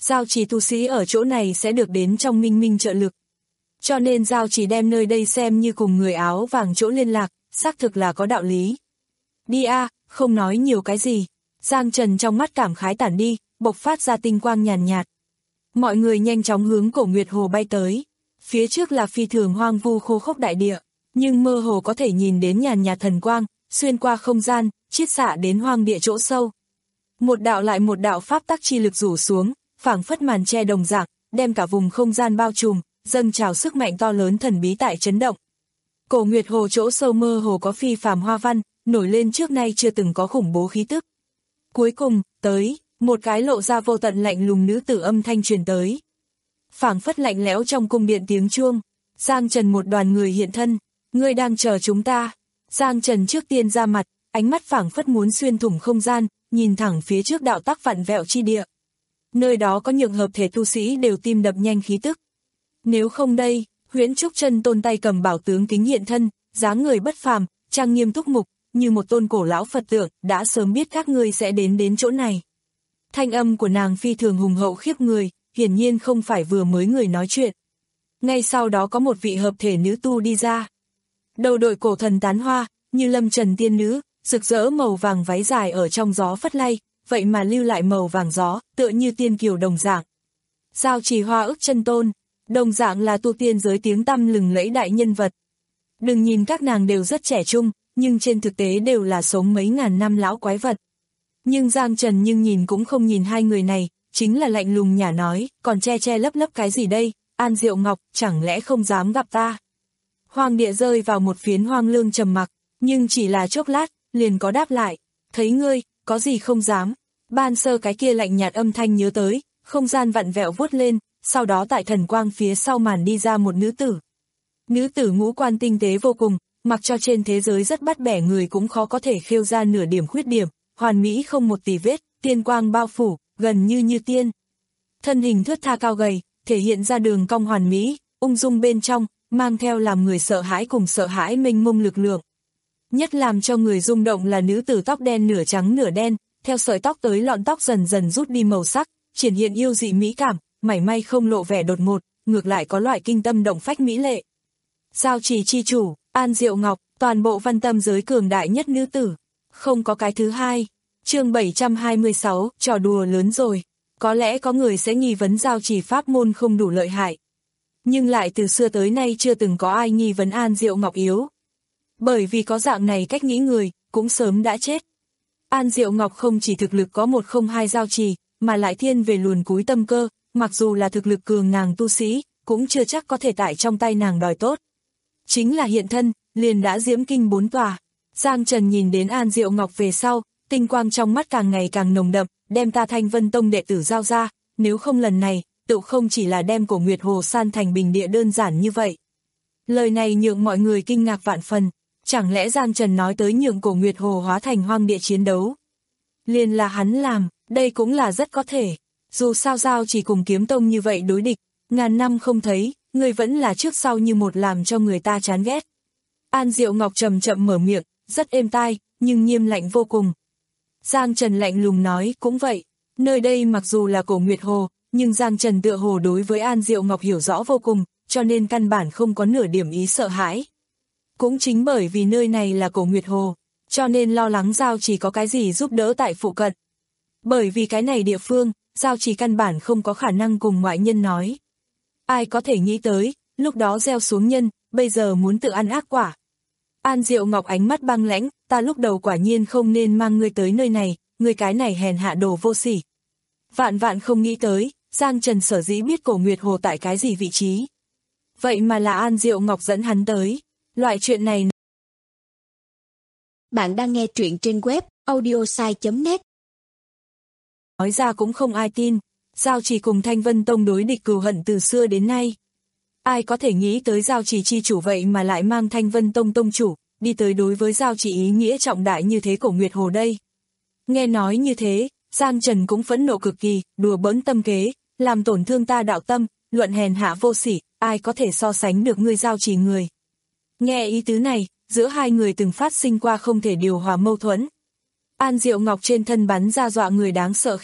Giao Trì tu sĩ ở chỗ này sẽ được đến trong Minh Minh trợ lực. Cho nên Giao Trì đem nơi đây xem như cùng người áo vàng chỗ liên lạc, xác thực là có đạo lý. Đi a, không nói nhiều cái gì. Giang Trần trong mắt cảm khái tản đi, bộc phát ra tinh quang nhàn nhạt. Mọi người nhanh chóng hướng Cổ Nguyệt Hồ bay tới. Phía trước là phi thường hoang vu khô khốc đại địa, nhưng mơ hồ có thể nhìn đến nhàn nhạt thần quang, xuyên qua không gian, chiết xạ đến hoang địa chỗ sâu. Một đạo lại một đạo pháp tắc chi lực rủ xuống, phảng phất màn che đồng dạng, đem cả vùng không gian bao trùm, dâng trào sức mạnh to lớn thần bí tại chấn động. Cổ Nguyệt Hồ chỗ sâu mơ hồ có phi phàm hoa văn, nổi lên trước nay chưa từng có khủng bố khí tức. Cuối cùng, tới, một cái lộ ra vô tận lạnh lùng nữ tử âm thanh truyền tới. Phảng phất lạnh lẽo trong cung điện tiếng chuông, Giang Trần một đoàn người hiện thân, ngươi đang chờ chúng ta. Giang Trần trước tiên ra mặt, ánh mắt phảng phất muốn xuyên thủng không gian, nhìn thẳng phía trước đạo tắc vặn vẹo chi địa. Nơi đó có nhượng hợp thể tu sĩ đều tim đập nhanh khí tức. Nếu không đây, Huyễn Trúc Chân Tôn tay cầm bảo tướng kính hiện thân, dáng người bất phàm, trang nghiêm túc mục, như một tôn cổ lão Phật tượng, đã sớm biết các ngươi sẽ đến đến chỗ này. Thanh âm của nàng phi thường hùng hậu khiếp người, hiển nhiên không phải vừa mới người nói chuyện. Ngay sau đó có một vị hợp thể nữ tu đi ra. Đầu đội cổ thần tán hoa, như lâm trần tiên nữ, rực rỡ màu vàng váy dài ở trong gió phất lay, vậy mà lưu lại màu vàng gió, tựa như tiên kiều đồng dạng. Giao Trì Hoa Ức Chân Tôn, đồng dạng là tu tiên giới tiếng tăm lừng lẫy đại nhân vật. Đừng nhìn các nàng đều rất trẻ trung, nhưng trên thực tế đều là sống mấy ngàn năm lão quái vật. Nhưng Giang Trần nhưng nhìn cũng không nhìn hai người này, chính là lạnh lùng nhả nói, còn che che lấp lấp cái gì đây, An Diệu Ngọc, chẳng lẽ không dám gặp ta. Hoàng địa rơi vào một phiến hoang lương trầm mặc, nhưng chỉ là chốc lát, liền có đáp lại, thấy ngươi, có gì không dám. Ban sơ cái kia lạnh nhạt âm thanh nhớ tới, không gian vặn vẹo vuốt lên, sau đó tại thần quang phía sau màn đi ra một nữ tử. Nữ tử ngũ quan tinh tế vô cùng, mặc cho trên thế giới rất bắt bẻ người cũng khó có thể khêu ra nửa điểm khuyết điểm, hoàn mỹ không một tì vết, tiên quang bao phủ, gần như như tiên. Thân hình thướt tha cao gầy, thể hiện ra đường cong hoàn mỹ, ung dung bên trong, mang theo làm người sợ hãi cùng sợ hãi mênh mông lực lượng. Nhất làm cho người rung động là nữ tử tóc đen nửa trắng nửa đen, theo sợi tóc tới lọn tóc dần dần rút đi màu sắc, triển hiện yêu dị mỹ cảm, mảy may không lộ vẻ đột ngột, ngược lại có loại kinh tâm động phách mỹ lệ. Giao Trì chi chủ, An Diệu Ngọc, toàn bộ văn tâm giới cường đại nhất nữ tử, không có cái thứ hai. Chương bảy trăm hai mươi sáu, trò đùa lớn rồi. Có lẽ có người sẽ nghi vấn Giao Trì pháp môn không đủ lợi hại. Nhưng lại từ xưa tới nay chưa từng có ai nghi vấn An Diệu Ngọc yếu. Bởi vì có dạng này cách nghĩ người, cũng sớm đã chết. An Diệu Ngọc không chỉ thực lực có một không hai Giao Trì, mà lại thiên về luồn cúi tâm cơ, mặc dù là thực lực cường nàng tu sĩ, cũng chưa chắc có thể tại trong tay nàng đòi tốt. Chính là hiện thân, liền đã diễm kinh bốn tòa. Giang Trần nhìn đến An Diệu Ngọc về sau, tinh quang trong mắt càng ngày càng nồng đậm, đem ta Thanh Vân Tông đệ tử giao ra, nếu không lần này, tự không chỉ là đem Cổ Nguyệt Hồ san thành bình địa đơn giản như vậy. Lời này nhượng mọi người kinh ngạc vạn phần, chẳng lẽ Giang Trần nói tới nhượng Cổ Nguyệt Hồ hóa thành hoang địa chiến đấu? Liền là hắn làm, đây cũng là rất có thể, dù sao Giao chỉ cùng Kiếm Tông như vậy đối địch, ngàn năm không thấy, người vẫn là trước sau như một làm cho người ta chán ghét. An Diệu Ngọc chậm chậm mở miệng, rất êm tai, nhưng nghiêm lạnh vô cùng. Giang Trần lạnh lùng nói, cũng vậy, nơi đây mặc dù là Cổ Nguyệt Hồ, nhưng Giang Trần tựa hồ đối với An Diệu Ngọc hiểu rõ vô cùng, cho nên căn bản không có nửa điểm ý sợ hãi. Cũng chính bởi vì nơi này là Cổ Nguyệt Hồ, cho nên lo lắng Giao chỉ có cái gì giúp đỡ tại phụ cận. Bởi vì cái này địa phương, Giao chỉ căn bản không có khả năng cùng ngoại nhân nói. Ai có thể nghĩ tới, lúc đó gieo xuống nhân, bây giờ muốn tự ăn ác quả. An Diệu Ngọc ánh mắt băng lãnh, ta lúc đầu quả nhiên không nên mang ngươi tới nơi này, ngươi cái này hèn hạ đồ vô sỉ. Vạn vạn không nghĩ tới, Giang Trần sở dĩ biết Cổ Nguyệt Hồ tại cái gì vị trí. Vậy mà là An Diệu Ngọc dẫn hắn tới, loại chuyện này. Bạn đang nghe truyện trên web audiosai chấm net. Nói ra cũng không ai tin, Giao chỉ cùng Thanh Vân Tông đối địch cừu hận từ xưa đến nay. Ai có thể nghĩ tới Giao chỉ chi chủ vậy mà lại mang Thanh Vân Tông tông chủ, đi tới đối với Giao chỉ ý nghĩa trọng đại như thế Cổ Nguyệt Hồ đây. Nghe nói như thế, Giang Trần cũng phẫn nộ cực kỳ, đùa bỡn tâm kế, làm tổn thương ta đạo tâm, luận hèn hạ vô sỉ, ai có thể so sánh được ngươi Giao chỉ người. Nghe ý tứ này, giữa hai người từng phát sinh qua không thể điều hòa mâu thuẫn. An Diệu Ngọc trên thân bắn ra dọa người đáng sợ khí tức,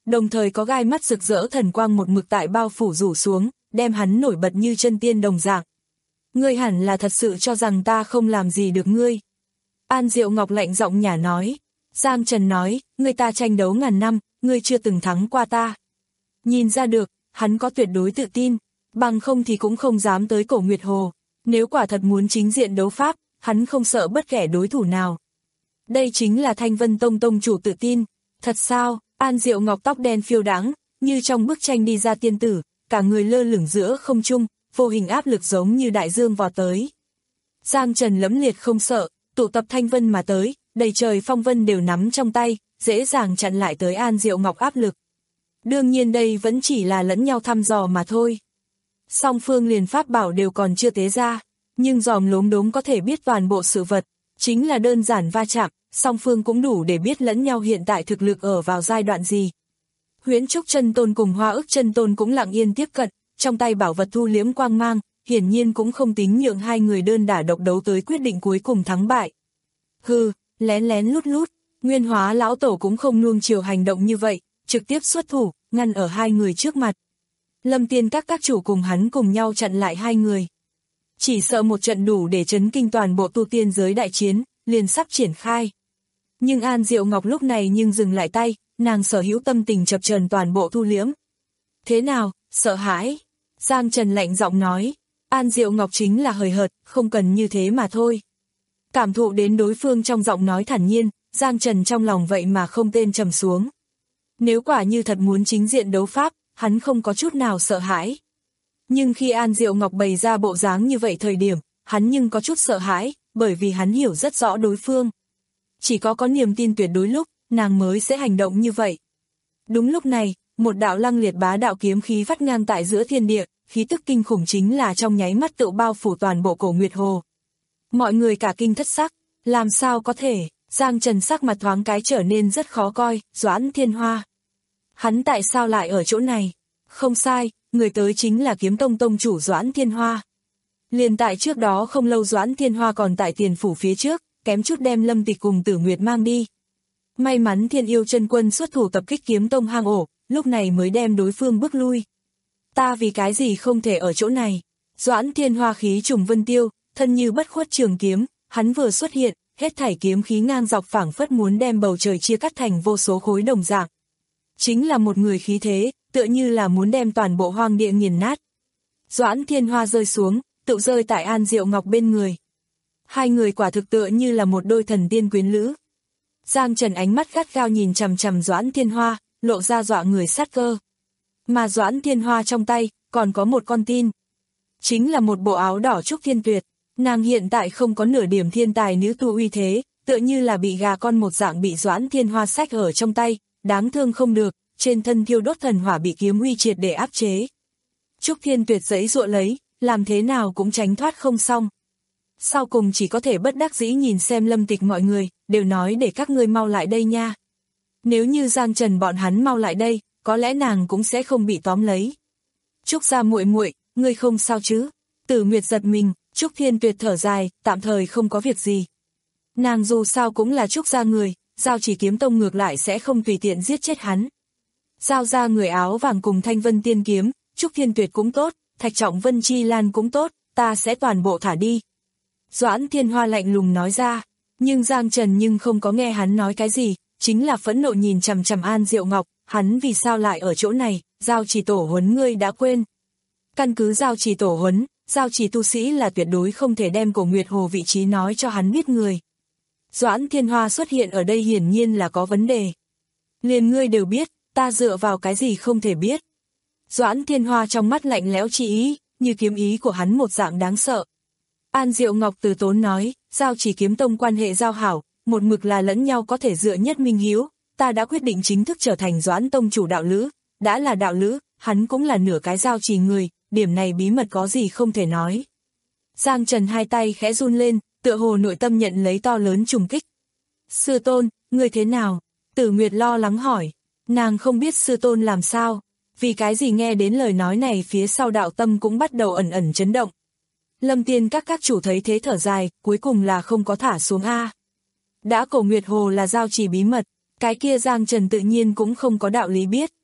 đồng thời có gai mắt rực rỡ thần quang một mực tại bao phủ rủ xuống, đem hắn nổi bật như chân tiên đồng dạng. Ngươi hẳn là thật sự cho rằng ta không làm gì được ngươi. An Diệu Ngọc lạnh giọng nhả nói. Giang Trần nói, ngươi ta tranh đấu ngàn năm, ngươi chưa từng thắng qua ta. Nhìn ra được, hắn có tuyệt đối tự tin, bằng không thì cũng không dám tới Cổ Nguyệt Hồ. Nếu quả thật muốn chính diện đấu pháp, hắn không sợ bất kể đối thủ nào. Đây chính là Thanh Vân Tông tông chủ tự tin. Thật sao? An Diệu Ngọc tóc đen phiêu đáng, như trong bức tranh đi ra tiên tử, cả người lơ lửng giữa không trung, vô hình áp lực giống như đại dương vò tới. Giang Trần lẫm liệt không sợ, tụ tập Thanh Vân mà tới, đầy trời phong vân đều nắm trong tay, dễ dàng chặn lại tới An Diệu Ngọc áp lực. Đương nhiên đây vẫn chỉ là lẫn nhau thăm dò mà thôi. Song phương liền pháp bảo đều còn chưa tế ra, nhưng dòm lốm đốm có thể biết toàn bộ sự vật, chính là đơn giản va chạm, song phương cũng đủ để biết lẫn nhau hiện tại thực lực ở vào giai đoạn gì. Huyễn Trúc Chân Tôn cùng Hoa Ức Chân Tôn cũng lặng yên tiếp cận, trong tay bảo vật thu liếm quang mang, hiển nhiên cũng không tính nhượng hai người đơn đả độc đấu tới quyết định cuối cùng thắng bại. Hừ, lén lén lút lút, Nguyên Hóa lão tổ cũng không nuông chiều hành động như vậy, trực tiếp xuất thủ, ngăn ở hai người trước mặt. Lâm Tiên các các chủ cùng hắn cùng nhau chặn lại hai người. Chỉ sợ một trận đủ để chấn kinh toàn bộ tu tiên giới đại chiến, liền sắp triển khai. Nhưng An Diệu Ngọc lúc này nhưng dừng lại tay, nàng sở hữu tâm tình chập chờn toàn bộ thu liếm. Thế nào, sợ hãi? Giang Trần lạnh giọng nói, An Diệu Ngọc chính là hời hợt, không cần như thế mà thôi. Cảm thụ đến đối phương trong giọng nói thản nhiên, Giang Trần trong lòng vậy mà không tên trầm xuống. Nếu quả như thật muốn chính diện đấu pháp, hắn không có chút nào sợ hãi. Nhưng khi An Diệu Ngọc bày ra bộ dáng như vậy thời điểm, hắn nhưng có chút sợ hãi, bởi vì hắn hiểu rất rõ đối phương. Chỉ có có niềm tin tuyệt đối lúc, nàng mới sẽ hành động như vậy. Đúng lúc này, một đạo lăng liệt bá đạo kiếm khí vắt ngang tại giữa thiên địa, khí tức kinh khủng chính là trong nháy mắt tự bao phủ toàn bộ Cổ Nguyệt Hồ. Mọi người cả kinh thất sắc, làm sao có thể? Giang Trần sắc mặt thoáng cái trở nên rất khó coi, Doãn Thiên Hoa. Hắn tại sao lại ở chỗ này? Không sai, người tới chính là Kiếm Tông tông chủ Doãn Thiên Hoa. Liền tại trước đó không lâu Doãn Thiên Hoa còn tại tiền phủ phía trước, kém chút đem Lâm Tịch cùng Tử Nguyệt mang đi. May mắn Thiên Yêu chân quân xuất thủ tập kích Kiếm Tông hang ổ, lúc này mới đem đối phương bước lui. Ta vì cái gì không thể ở chỗ này? Doãn Thiên Hoa khí trùng vân tiêu, thân như bất khuất trường kiếm, hắn vừa xuất hiện, hết thảy kiếm khí ngang dọc phảng phất muốn đem bầu trời chia cắt thành vô số khối đồng dạng. Chính là một người khí thế, tựa như là muốn đem toàn bộ hoang địa nghiền nát. Doãn Thiên Hoa rơi xuống, tự rơi tại An Diệu Ngọc bên người. Hai người quả thực tựa như là một đôi thần tiên quyến lữ. Giang Trần ánh mắt gắt gao nhìn chằm chằm Doãn Thiên Hoa, lộ ra dọa người sát cơ. Mà Doãn Thiên Hoa trong tay, còn có một con tin. Chính là một bộ áo đỏ trúc thiên tuyệt. Nàng hiện tại không có nửa điểm thiên tài nữ tu uy thế, tựa như là bị gà con một dạng bị Doãn Thiên Hoa xách ở trong tay, đáng thương không được, trên thân thiêu đốt thần hỏa bị kiếm uy triệt để áp chế. Trúc Thiên Tuyệt giãy giụa lấy, làm thế nào cũng tránh thoát không xong. Sau cùng chỉ có thể bất đắc dĩ nhìn xem Lâm Tịch mọi người, đều nói để các ngươi mau lại đây nha. Nếu như Giang Trần bọn hắn mau lại đây, có lẽ nàng cũng sẽ không bị tóm lấy. Trúc gia muội muội, ngươi không sao chứ? Tử Nguyệt giật mình, Trúc Thiên Tuyệt thở dài, tạm thời không có việc gì. Nàng dù sao cũng là Trúc gia người, Giao Chỉ Kiếm Tông ngược lại sẽ không tùy tiện giết chết hắn. Giao ra người áo vàng cùng Thanh Vân Tiên Kiếm, Trúc Thiên Tuyệt cũng tốt, Thạch Trọng Vân Chi Lan cũng tốt, ta sẽ toàn bộ thả đi. Doãn Thiên Hoa lạnh lùng nói ra, nhưng Giang Trần nhưng không có nghe hắn nói cái gì, chính là phẫn nộ nhìn chằm chằm An Diệu Ngọc, hắn vì sao lại ở chỗ này, Giao Chỉ tổ huấn ngươi đã quên. Căn cứ Giao Chỉ tổ huấn, Giao Chỉ tu sĩ là tuyệt đối không thể đem Cổ Nguyệt Hồ vị trí nói cho hắn biết người. Doãn Thiên Hoa xuất hiện ở đây hiển nhiên là có vấn đề. Liền ngươi đều biết, ta dựa vào cái gì không thể biết. Doãn Thiên Hoa trong mắt lạnh lẽo chi ý, như kiếm ý của hắn một dạng đáng sợ. An Diệu Ngọc từ tốn nói, Giao Chỉ Kiếm Tông quan hệ giao hảo, một mực là lẫn nhau có thể dựa nhất minh hiếu, ta đã quyết định chính thức trở thành Doãn Tông chủ đạo lữ, đã là đạo lữ, hắn cũng là nửa cái Giao Chỉ người, điểm này bí mật có gì không thể nói. Giang Trần hai tay khẽ run lên, tựa hồ nội tâm nhận lấy to lớn trùng kích. Sư tôn, người thế nào? Tử Nguyệt lo lắng hỏi, nàng không biết sư tôn làm sao, vì cái gì nghe đến lời nói này phía sau đạo tâm cũng bắt đầu ẩn ẩn chấn động. Lâm Tiên các các chủ thấy thế thở dài, cuối cùng là không có thả xuống a. Đã Cổ Nguyệt Hồ là Giao Chỉ bí mật, cái kia Giang Trần tự nhiên cũng không có đạo lý biết.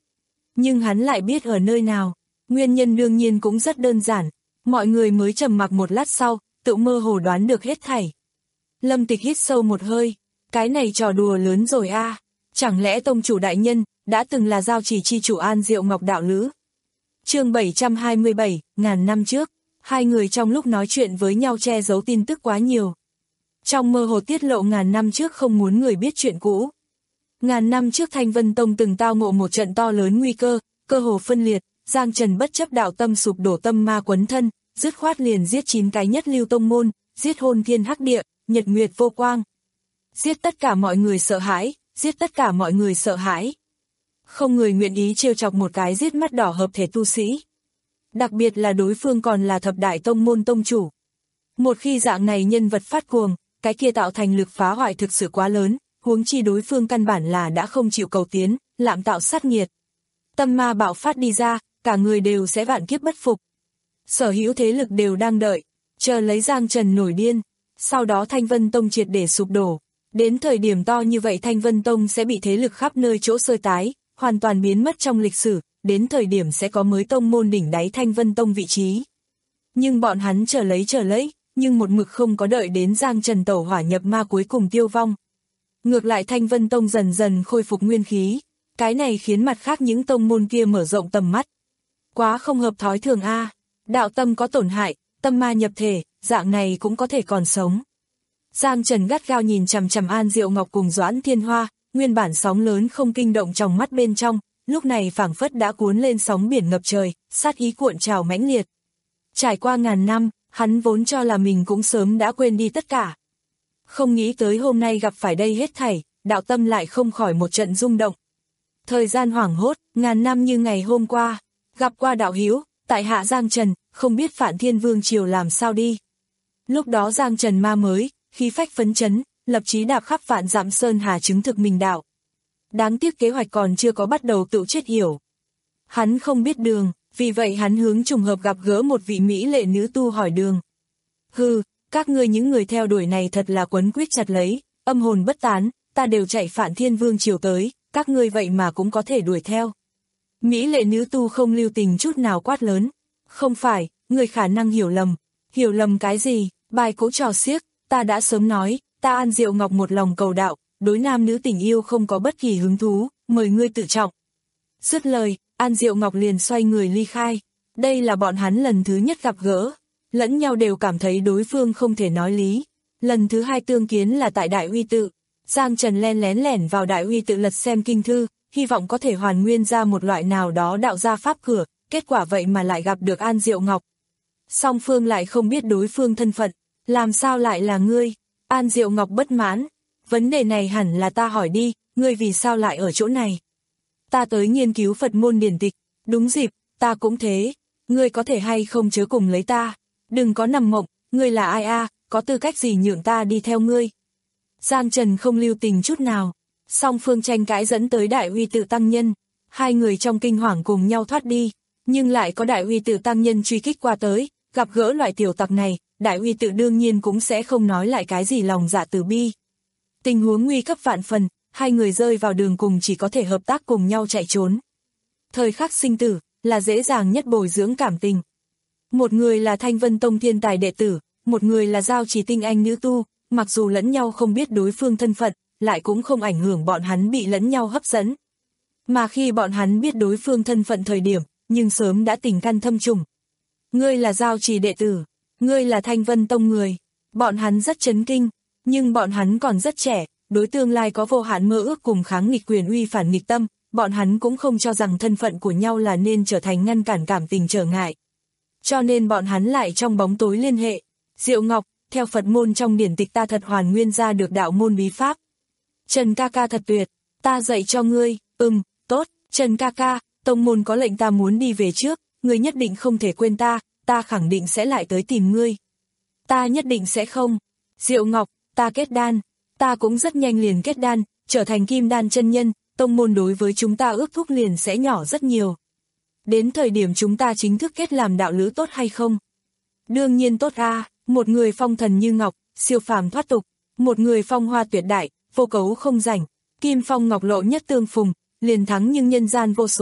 nhưng hắn lại biết ở nơi nào. Nguyên nhân đương nhiên cũng rất đơn giản, mọi người mới trầm mặc một lát sau, tự mơ hồ đoán được hết thảy. Lâm Tịch hít sâu một hơi, cái này trò đùa lớn rồi a, à. Chẳng lẽ tông chủ đại nhân đã từng là giao chỉ chi chủ An Diệu Ngọc đạo lữ? Chương bảy trăm hai mươi bảy, ngàn năm trước, hai người trong lúc nói chuyện với nhau che giấu tin tức quá nhiều. Trong mơ hồ tiết lộ ngàn năm trước không muốn người biết chuyện cũ. Ngàn năm trước Thanh Vân Tông từng tao ngộ một trận to lớn nguy cơ, cơ hồ phân liệt, Giang Trần bất chấp đạo tâm sụp đổ tâm ma quấn thân, dứt khoát liền giết chín cái nhất lưu tông môn, giết hôn thiên hắc địa, nhật nguyệt vô quang. Giết tất cả mọi người sợ hãi, giết tất cả mọi người sợ hãi. Không người nguyện ý trêu chọc một cái giết mắt đỏ hợp thể tu sĩ. Đặc biệt là đối phương còn là thập đại tông môn tông chủ. Một khi dạng này nhân vật phát cuồng, cái kia tạo thành lực phá hoại thực sự quá lớn, huống chi đối phương căn bản là đã không chịu cầu tiến, lạm tạo sát nghiệt. Tâm ma bạo phát đi ra, cả người đều sẽ vạn kiếp bất phục. Sở hữu thế lực đều đang đợi, chờ lấy Giang Trần nổi điên, sau đó Thanh Vân Tông triệt để sụp đổ. Đến thời điểm to như vậy Thanh Vân Tông sẽ bị thế lực khắp nơi chỗ sơi tái, hoàn toàn biến mất trong lịch sử, đến thời điểm sẽ có mới tông môn đỉnh đáy Thanh Vân Tông vị trí. Nhưng bọn hắn chờ lấy chờ lấy, nhưng một mực không có đợi đến Giang Trần tẩu hỏa nhập ma cuối cùng tiêu vong. Ngược lại Thanh Vân Tông dần dần khôi phục nguyên khí, cái này khiến mặt khác những tông môn kia mở rộng tầm mắt. Quá không hợp thói thường a, à. Đạo tâm có tổn hại, tâm ma nhập thể, dạng này cũng có thể còn sống. Giang Trần gắt gao nhìn chằm chằm An Diệu Ngọc cùng Doãn Thiên Hoa, nguyên bản sóng lớn không kinh động trong mắt bên trong, lúc này phảng phất đã cuốn lên sóng biển ngập trời, sát ý cuộn trào mãnh liệt. Trải qua ngàn năm, hắn vốn cho là mình cũng sớm đã quên đi tất cả. Không nghĩ tới hôm nay gặp phải đây hết thảy, đạo tâm lại không khỏi một trận rung động. Thời gian hoảng hốt, ngàn năm như ngày hôm qua, gặp qua đạo hữu, tại hạ Giang Trần, không biết Phạn Thiên Vương triều làm sao đi. Lúc đó Giang Trần ma mới, khí phách phấn chấn, lập chí đạp khắp vạn dặm sơn hà chứng thực mình đạo. Đáng tiếc kế hoạch còn chưa có bắt đầu tự chết hiểu. Hắn không biết đường, vì vậy hắn hướng trùng hợp gặp gỡ một vị mỹ lệ nữ tu hỏi đường. Hừ, các ngươi những người theo đuổi này thật là quấn quýt chặt lấy, âm hồn bất tán, ta đều chạy Phạn Thiên Vương triều tới, các ngươi vậy mà cũng có thể đuổi theo. Mỹ lệ nữ tu không lưu tình chút nào quát lớn. Không phải, người khả năng hiểu lầm. Hiểu lầm cái gì, bài cũ trò xiếc, ta đã sớm nói, ta An Diệu Ngọc một lòng cầu đạo, đối nam nữ tình yêu không có bất kỳ hứng thú, mời ngươi tự trọng. Dứt lời, An Diệu Ngọc liền xoay người ly khai. Đây là bọn hắn lần thứ nhất gặp gỡ. Lẫn nhau đều cảm thấy đối phương không thể nói lý. Lần thứ hai tương kiến là tại Đại Uy Tự. Giang Trần len lén lẻn vào Đại Uy Tự lật xem kinh thư, hy vọng có thể hoàn nguyên ra một loại nào đó đạo gia pháp cửa, kết quả vậy mà lại gặp được An Diệu Ngọc. Song phương lại không biết đối phương thân phận, làm sao lại là ngươi? An Diệu Ngọc bất mãn, vấn đề này hẳn là ta hỏi đi, ngươi vì sao lại ở chỗ này? Ta tới nghiên cứu Phật môn điển tịch, đúng dịp, ta cũng thế, ngươi có thể hay không chớ cùng lấy ta, đừng có nằm mộng, ngươi là ai a, có tư cách gì nhượng ta đi theo ngươi? Giang Trần không lưu tình chút nào, song phương tranh cãi dẫn tới Đại Uy Tự tăng nhân, hai người trong kinh hoàng cùng nhau thoát đi, nhưng lại có Đại Uy Tự tăng nhân truy kích qua tới, gặp gỡ loại tiểu tặc này, Đại Uy Tự đương nhiên cũng sẽ không nói lại cái gì lòng dạ từ bi. Tình huống nguy cấp vạn phần, hai người rơi vào đường cùng chỉ có thể hợp tác cùng nhau chạy trốn. Thời khắc sinh tử, là dễ dàng nhất bồi dưỡng cảm tình. Một người là Thanh Vân Tông thiên tài đệ tử, một người là giao trì tinh anh nữ tu, mặc dù lẫn nhau không biết đối phương thân phận, lại cũng không ảnh hưởng bọn hắn bị lẫn nhau hấp dẫn. Mà khi bọn hắn biết đối phương thân phận thời điểm, nhưng sớm đã tình căn thâm trùng. Ngươi là giao trì đệ tử, ngươi là Thanh Vân Tông người. Bọn hắn rất chấn kinh, nhưng bọn hắn còn rất trẻ, đối tương lai có vô hạn mơ ước cùng kháng nghịch quyền uy phản nghịch tâm, bọn hắn cũng không cho rằng thân phận của nhau là nên trở thành ngăn cản cảm tình trở ngại. Cho nên bọn hắn lại trong bóng tối liên hệ. Diệu Ngọc, theo Phật môn trong điển tịch ta thật hoàn nguyên ra được đạo môn bí pháp. Trần ca ca thật tuyệt, ta dạy cho ngươi, ừm, tốt, Trần ca ca, tông môn có lệnh ta muốn đi về trước, ngươi nhất định không thể quên ta, ta khẳng định sẽ lại tới tìm ngươi. Ta nhất định sẽ không. Diệu Ngọc, ta kết đan, ta cũng rất nhanh liền kết đan, trở thành kim đan chân nhân, tông môn đối với chúng ta ước thúc liền sẽ nhỏ rất nhiều. Đến thời điểm chúng ta chính thức kết làm đạo lữ tốt hay không? Đương nhiên tốt a, à, một người phong thần như ngọc, siêu phàm thoát tục, một người phong hoa tuyệt đại, vô cấu không rảnh, kim phong ngọc lộ nhất tương phùng, liền thắng nhưng nhân gian vô số,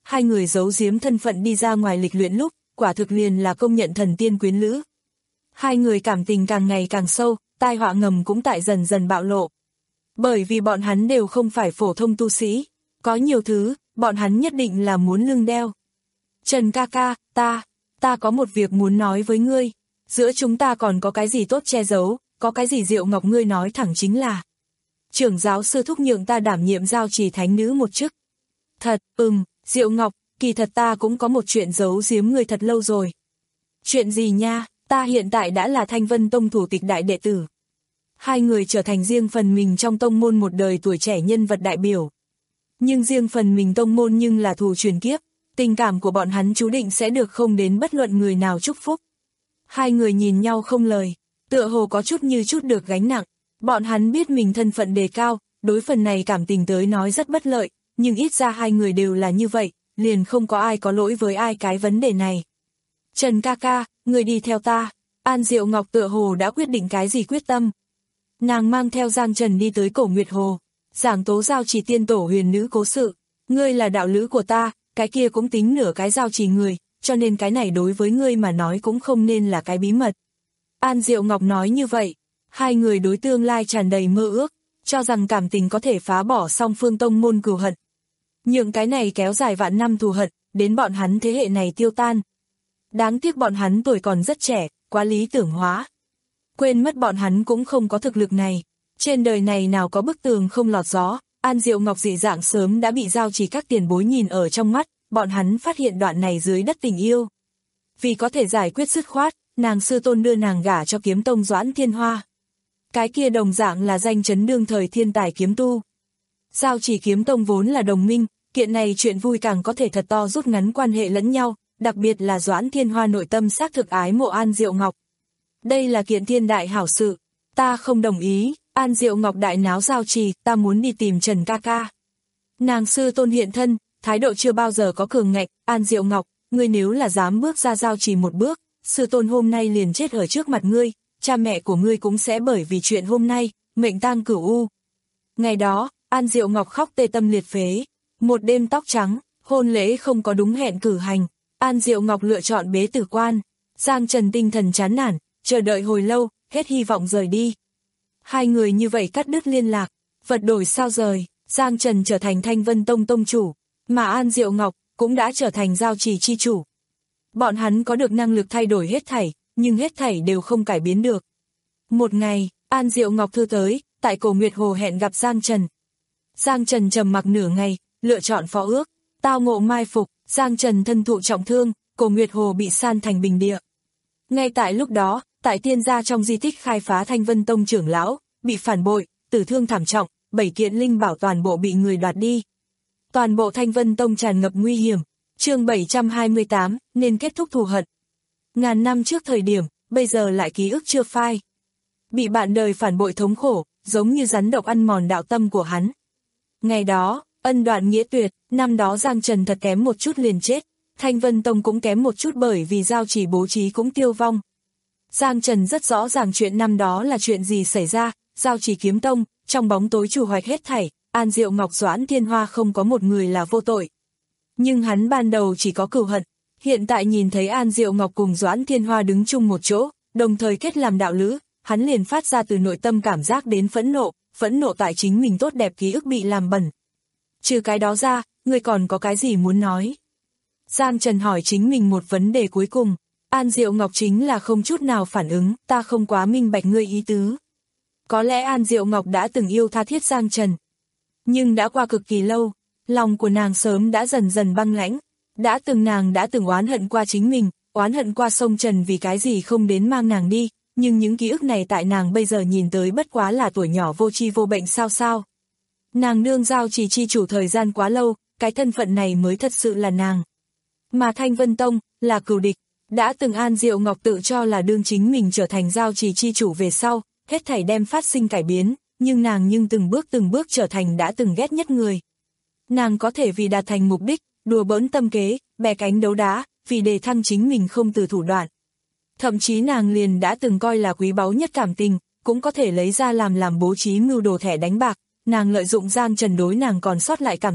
hai người giấu giếm thân phận đi ra ngoài lịch luyện lúc, quả thực liền là công nhận thần tiên quyến lữ. Hai người cảm tình càng ngày càng sâu, tai họa ngầm cũng tại dần dần bạo lộ. Bởi vì bọn hắn đều không phải phổ thông tu sĩ, có nhiều thứ, bọn hắn nhất định là muốn lưng đeo. Trần ca ca, ta, ta có một việc muốn nói với ngươi, giữa chúng ta còn có cái gì tốt che giấu, có cái gì Diệu Ngọc ngươi nói thẳng chính là. Trưởng giáo sư thúc nhượng ta đảm nhiệm giao trì thánh nữ một chức. Thật, ừm, Diệu Ngọc, kỳ thật ta cũng có một chuyện giấu giếm ngươi thật lâu rồi. Chuyện gì nha, ta hiện tại đã là Thanh Vân Tông thủ tịch đại đệ tử. Hai người trở thành riêng phần mình trong tông môn một đời tuổi trẻ nhân vật đại biểu. Nhưng riêng phần mình tông môn nhưng là thù truyền kiếp, tình cảm của bọn hắn chú định sẽ được không đến bất luận người nào chúc phúc. Hai người nhìn nhau không lời, tựa hồ có chút như chút được gánh nặng. Bọn hắn biết mình thân phận đề cao, đối phần này cảm tình tới nói rất bất lợi, nhưng ít ra hai người đều là như vậy, liền không có ai có lỗi với ai cái vấn đề này. Trần ca ca, người đi theo ta. An Diệu Ngọc tựa hồ đã quyết định cái gì quyết tâm. Nàng mang theo Giang Trần đi tới Cổ Nguyệt Hồ, giảng tố giao trì tiên tổ huyền nữ cố sự. Ngươi là đạo lữ của ta, cái kia cũng tính nửa cái giao trì người, cho nên cái này đối với ngươi mà nói cũng không nên là cái bí mật. An Diệu Ngọc nói như vậy, hai người đối tương lai tràn đầy mơ ước, cho rằng cảm tình có thể phá bỏ song phương tông môn cừu hận. Nhưng cái này kéo dài vạn năm thù hận, đến bọn hắn thế hệ này tiêu tan. Đáng tiếc bọn hắn tuổi còn rất trẻ, quá lý tưởng hóa. Quên mất bọn hắn cũng không có thực lực này. Trên đời này nào có bức tường không lọt gió, An Diệu Ngọc dị dạng sớm đã bị giao trì các tiền bối nhìn ở trong mắt, bọn hắn phát hiện đoạn này dưới đất tình yêu. Vì có thể giải quyết dứt khoát, nàng sư tôn đưa nàng gả cho kiếm tông Doãn Thiên Hoa. Cái kia đồng dạng là danh chấn đương thời thiên tài kiếm tu. Giao trì kiếm tông vốn là đồng minh, kiện này chuyện vui càng có thể thật to rút ngắn quan hệ lẫn nhau, đặc biệt là Doãn Thiên Hoa nội tâm xác thực ái mộ An Diệu Ngọc. Đây là kiện thiên đại hảo sự, ta không đồng ý. An Diệu Ngọc đại náo giao trì, ta muốn đi tìm Trần ca ca. Nàng sư tôn hiện thân, thái độ chưa bao giờ có cường ngạnh. An Diệu Ngọc, ngươi nếu là dám bước ra giao trì một bước, sư tôn hôm nay liền chết ở trước mặt ngươi, cha mẹ của ngươi cũng sẽ bởi vì chuyện hôm nay, mệnh tang cửu u. Ngày đó, An Diệu Ngọc khóc tê tâm liệt phế, một đêm tóc trắng, hôn lễ không có đúng hẹn cử hành, An Diệu Ngọc lựa chọn bế tử quan. Giang Trần tinh thần chán nản, chờ đợi hồi lâu, hết hy vọng rời đi. Hai người như vậy cắt đứt liên lạc, vật đổi sao rời, Giang Trần trở thành Thanh Vân Tông tông chủ, mà An Diệu Ngọc cũng đã trở thành giao trì chi chủ. Bọn hắn có được năng lực thay đổi hết thảy, nhưng hết thảy đều không cải biến được. Một ngày, An Diệu Ngọc thư tới, tại Cổ Nguyệt Hồ hẹn gặp Giang Trần. Giang Trần trầm mặc nửa ngày, lựa chọn phó ước, tao ngộ mai phục, Giang Trần thân thụ trọng thương, Cổ Nguyệt Hồ bị san thành bình địa. Ngay tại lúc đó, tại Tiên gia trong di tích khai phá Thanh Vân Tông trưởng lão, bị phản bội, tử thương thảm trọng, bảy kiện linh bảo toàn bộ bị người đoạt đi. Toàn bộ Thanh Vân Tông tràn ngập nguy hiểm. Chương bảy trăm hai mươi tám, nên kết thúc thù hận. Ngàn năm trước thời điểm, bây giờ lại ký ức chưa phai. Bị bạn đời phản bội thống khổ, giống như rắn độc ăn mòn đạo tâm của hắn. Ngày đó, ân đoạn nghĩa tuyệt, năm đó Giang Trần thật kém một chút liền chết, Thanh Vân Tông cũng kém một chút bởi vì giao chỉ bố trí cũng tiêu vong. Giang Trần rất rõ ràng chuyện năm đó là chuyện gì xảy ra, giao chỉ kiếm tông, trong bóng tối chủ hoạch hết thảy, An Diệu Ngọc Doãn Thiên Hoa không có một người là vô tội. Nhưng hắn ban đầu chỉ có cừu hận, hiện tại nhìn thấy An Diệu Ngọc cùng Doãn Thiên Hoa đứng chung một chỗ, đồng thời kết làm đạo lữ, hắn liền phát ra từ nội tâm cảm giác đến phẫn nộ, phẫn nộ tại chính mình tốt đẹp ký ức bị làm bẩn. Trừ cái đó ra, ngươi còn có cái gì muốn nói? Giang Trần hỏi chính mình một vấn đề cuối cùng. An Diệu Ngọc chính là không chút nào phản ứng, ta không quá minh bạch ngươi ý tứ. Có lẽ An Diệu Ngọc đã từng yêu tha thiết Giang Trần. Nhưng đã qua cực kỳ lâu, lòng của nàng sớm đã dần dần băng lãnh. Đã từng nàng đã từng oán hận qua chính mình, oán hận qua sông Trần vì cái gì không đến mang nàng đi, nhưng những ký ức này tại nàng bây giờ nhìn tới bất quá là tuổi nhỏ vô tri vô bệnh sao sao. Nàng nương giao chỉ chi chủ thời gian quá lâu, cái thân phận này mới thật sự là nàng. Mà Thanh Vân Tông, là cừu địch. Đã từng An Diệu Ngọc tự cho là đương chính mình trở thành giao trì chi chủ về sau, hết thảy đem phát sinh cải biến, nhưng nàng nhưng từng bước từng bước trở thành đã từng ghét nhất người. Nàng có thể vì đạt thành mục đích, đùa bỡn tâm kế, bè cánh đấu đá, vì đề thăng chính mình không từ thủ đoạn. Thậm chí nàng liền đã từng coi là quý báu nhất cảm tình, cũng có thể lấy ra làm làm bố trí mưu đồ thẻ đánh bạc, nàng lợi dụng Giang Trần đối nàng còn sót lại cảm tình,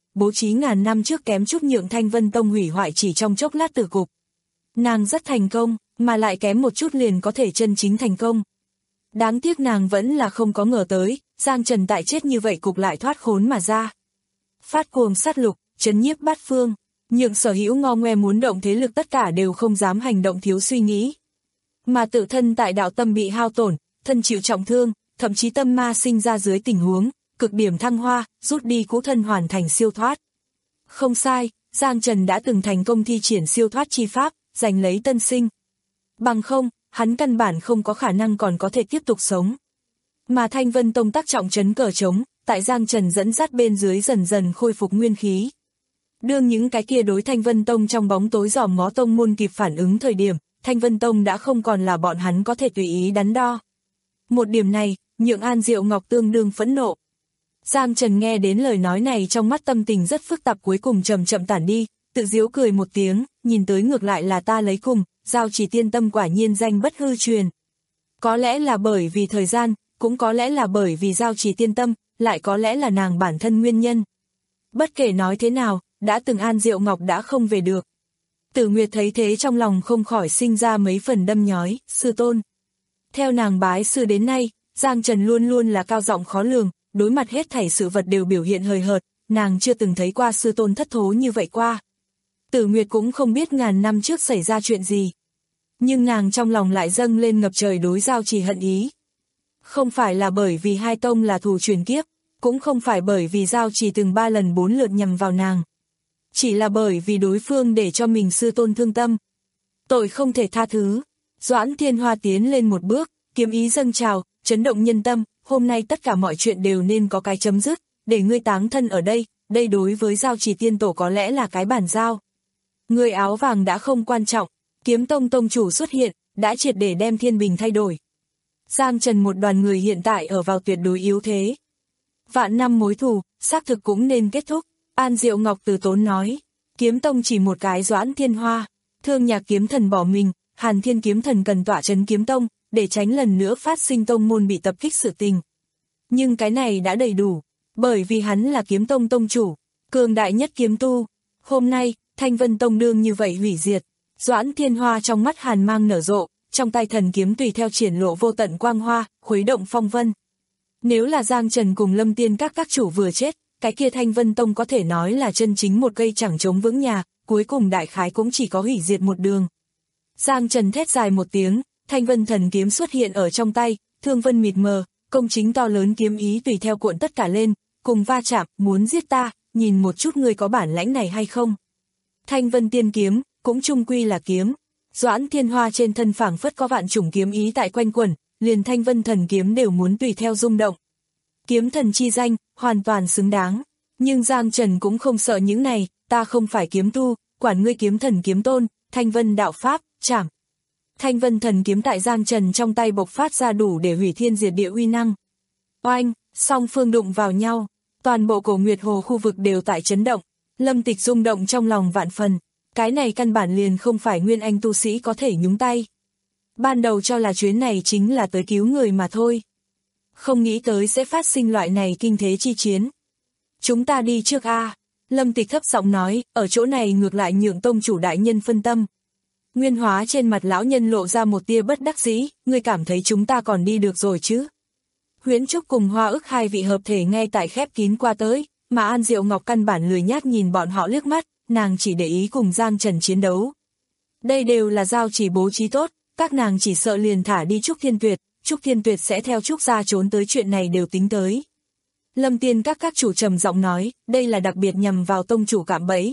bố trí ngàn năm trước kém chút nhượng Thanh Vân Tông hủy hoại chỉ trong chốc lát tử cục. Nàng rất thành công, mà lại kém một chút liền có thể chân chính thành công. Đáng tiếc nàng vẫn là không có ngờ tới, Giang Trần tại chết như vậy cục lại thoát khốn mà ra. Phát cuồng sát lục, trấn nhiếp bát phương, nhượng sở hữu ngo ngoe muốn động thế lực tất cả đều không dám hành động thiếu suy nghĩ. Mà tự thân tại đạo tâm bị hao tổn, thân chịu trọng thương, thậm chí tâm ma sinh ra dưới tình huống, cực điểm thăng hoa, rút đi cũ thân hoàn thành siêu thoát. Không sai, Giang Trần đã từng thành công thi triển siêu thoát chi pháp, giành lấy tân sinh. Bằng không, hắn căn bản không có khả năng còn có thể tiếp tục sống. Mà Thanh Vân Tông tác trọng trấn cờ trống, tại Giang Trần dẫn dắt bên dưới dần dần khôi phục nguyên khí. Đương những cái kia đối Thanh Vân Tông trong bóng tối dòm ngó tông môn kịp phản ứng thời điểm, Thanh Vân Tông đã không còn là bọn hắn có thể tùy ý đắn đo. Một điểm này, nhượng An Diệu Ngọc tương đương phẫn nộ. Giang Trần nghe đến lời nói này trong mắt tâm tình rất phức tạp, cuối cùng chậm chậm tản đi, tự giễu cười một tiếng, nhìn tới ngược lại là ta lấy cùng, Giao Chỉ Tiên Tâm quả nhiên danh bất hư truyền. Có lẽ là bởi vì thời gian, cũng có lẽ là bởi vì Giao Chỉ Tiên Tâm, lại có lẽ là nàng bản thân nguyên nhân. Bất kể nói thế nào, đã từng An Diệu Ngọc đã không về được. Tử Nguyệt thấy thế trong lòng không khỏi sinh ra mấy phần đâm nhói, sư tôn. Theo nàng bái sư đến nay, Giang Trần luôn luôn là cao giọng khó lường, đối mặt hết thảy sự vật đều biểu hiện hời hợt, nàng chưa từng thấy qua sư tôn thất thố như vậy qua. Tử Nguyệt cũng không biết ngàn năm trước xảy ra chuyện gì. Nhưng nàng trong lòng lại dâng lên ngập trời đối Giao Chỉ hận ý. Không phải là bởi vì hai tông là thù truyền kiếp, cũng không phải bởi vì Giao Chỉ từng ba lần bốn lượt nhằm vào nàng. Chỉ là bởi vì đối phương để cho mình sư tôn thương tâm. Tội không thể tha thứ. Doãn Thiên Hoa tiến lên một bước, kiếm ý dâng trào, chấn động nhân tâm, hôm nay tất cả mọi chuyện đều nên có cái chấm dứt, để ngươi táng thân ở đây, đây đối với Giao Chỉ tiên tổ có lẽ là cái bản giao. Người áo vàng đã không quan trọng, Kiếm Tông tông chủ xuất hiện, đã triệt để đem thiên bình thay đổi. Giang Trần một đoàn người hiện tại ở vào tuyệt đối yếu thế. Vạn năm mối thù, xác thực cũng nên kết thúc. An Diệu Ngọc từ tốn nói, Kiếm Tông chỉ một cái Doãn Thiên Hoa, Thương Nhạc kiếm thần bỏ mình, Hàn Thiên kiếm thần cần tỏa trấn Kiếm Tông, để tránh lần nữa phát sinh tông môn bị tập kích sự tình. Nhưng cái này đã đầy đủ, bởi vì hắn là Kiếm Tông tông chủ, cường đại nhất kiếm tu. Hôm nay, Thanh Vân Tông đương như vậy hủy diệt. Doãn Thiên Hoa trong mắt hàn mang nở rộ, trong tay thần kiếm tùy theo triển lộ vô tận quang hoa, khuấy động phong vân. Nếu là Giang Trần cùng Lâm Tiên các các chủ vừa chết, cái kia Thanh Vân Tông có thể nói là chân chính một cây chẳng chống vững nhà, cuối cùng đại khái cũng chỉ có hủy diệt một đường. Giang Trần thét dài một tiếng, Thanh Vân thần kiếm xuất hiện ở trong tay, thương vân mịt mờ, công chính to lớn kiếm ý tùy theo cuộn tất cả lên, cùng va chạm, muốn giết ta, nhìn một chút ngươi có bản lãnh này hay không. Thanh Vân tiên kiếm, cũng chung quy là kiếm. Doãn Thiên Hoa trên thân phảng phất có vạn chủng kiếm ý tại quanh quẩn, liền Thanh Vân thần kiếm đều muốn tùy theo rung động. Kiếm thần chi danh, hoàn toàn xứng đáng. Nhưng Giang Trần cũng không sợ những này, ta không phải kiếm tu, quản ngươi kiếm thần kiếm tôn, Thanh Vân đạo pháp, chảm. Thanh Vân thần kiếm tại Giang Trần trong tay bộc phát ra đủ để hủy thiên diệt địa uy năng. Oanh, song phương đụng vào nhau, toàn bộ Cổ Nguyệt Hồ khu vực đều tại chấn động, Lâm Tịch rung động trong lòng vạn phần, cái này căn bản liền không phải nguyên anh tu sĩ có thể nhúng tay. Ban đầu cho là chuyến này chính là tới cứu người mà thôi. Không nghĩ tới sẽ phát sinh loại này kinh thế chi chiến. Chúng ta đi trước a. Lâm Tịch thấp giọng nói, ở chỗ này ngược lại nhượng tông chủ đại nhân phân tâm. Nguyên Hóa trên mặt lão nhân lộ ra một tia bất đắc dĩ, ngươi cảm thấy chúng ta còn đi được rồi chứ? Huyễn Trúc cùng Hoa Ức hai vị hợp thể ngay tại khép kín qua tới, mà An Diệu Ngọc căn bản lười nhác nhìn bọn họ liếc mắt, nàng chỉ để ý cùng Giang Trần chiến đấu. Đây đều là Giao Chỉ bố trí tốt, các nàng chỉ sợ liền thả đi Trúc Thiên Tuyệt, Trúc Thiên Tuyệt sẽ theo Trúc gia trốn tới, chuyện này đều tính tới. Lâm Tiên các các chủ trầm giọng nói, đây là đặc biệt nhằm vào tông chủ cạm bẫy.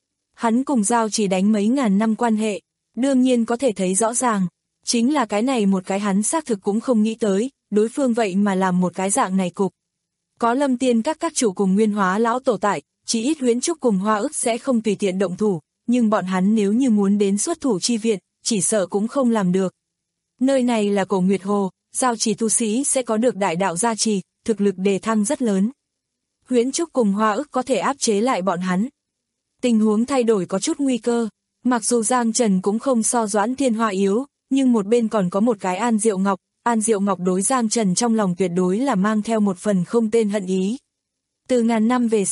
Hắn cùng Giao Chỉ đánh mấy ngàn năm quan hệ, đương nhiên có thể thấy rõ ràng, chính là cái này một cái hắn xác thực cũng không nghĩ tới, đối phương vậy mà làm một cái dạng này cục. Có Lâm Tiên các các chủ cùng Nguyên Hóa lão tổ tại, chỉ ít Huyễn Trúc cùng Hoa Ức sẽ không tùy tiện động thủ, nhưng bọn hắn nếu như muốn đến xuất thủ chi viện, chỉ sợ cũng không làm được. Nơi này là Cổ Nguyệt Hồ, Giao Chỉ tu sĩ sẽ có được đại đạo gia trì, thực lực đề thăng rất lớn. Huyễn Trúc cùng Hoa Ức có thể áp chế lại bọn hắn. Tình huống thay đổi có chút nguy cơ, mặc dù Giang Trần cũng không so Doãn Thiên Hoa yếu, nhưng một bên còn có một cái An Diệu Ngọc, An Diệu Ngọc đối Giang Trần trong lòng tuyệt đối là mang theo một phần không tên hận ý. Từ ngàn năm về sau,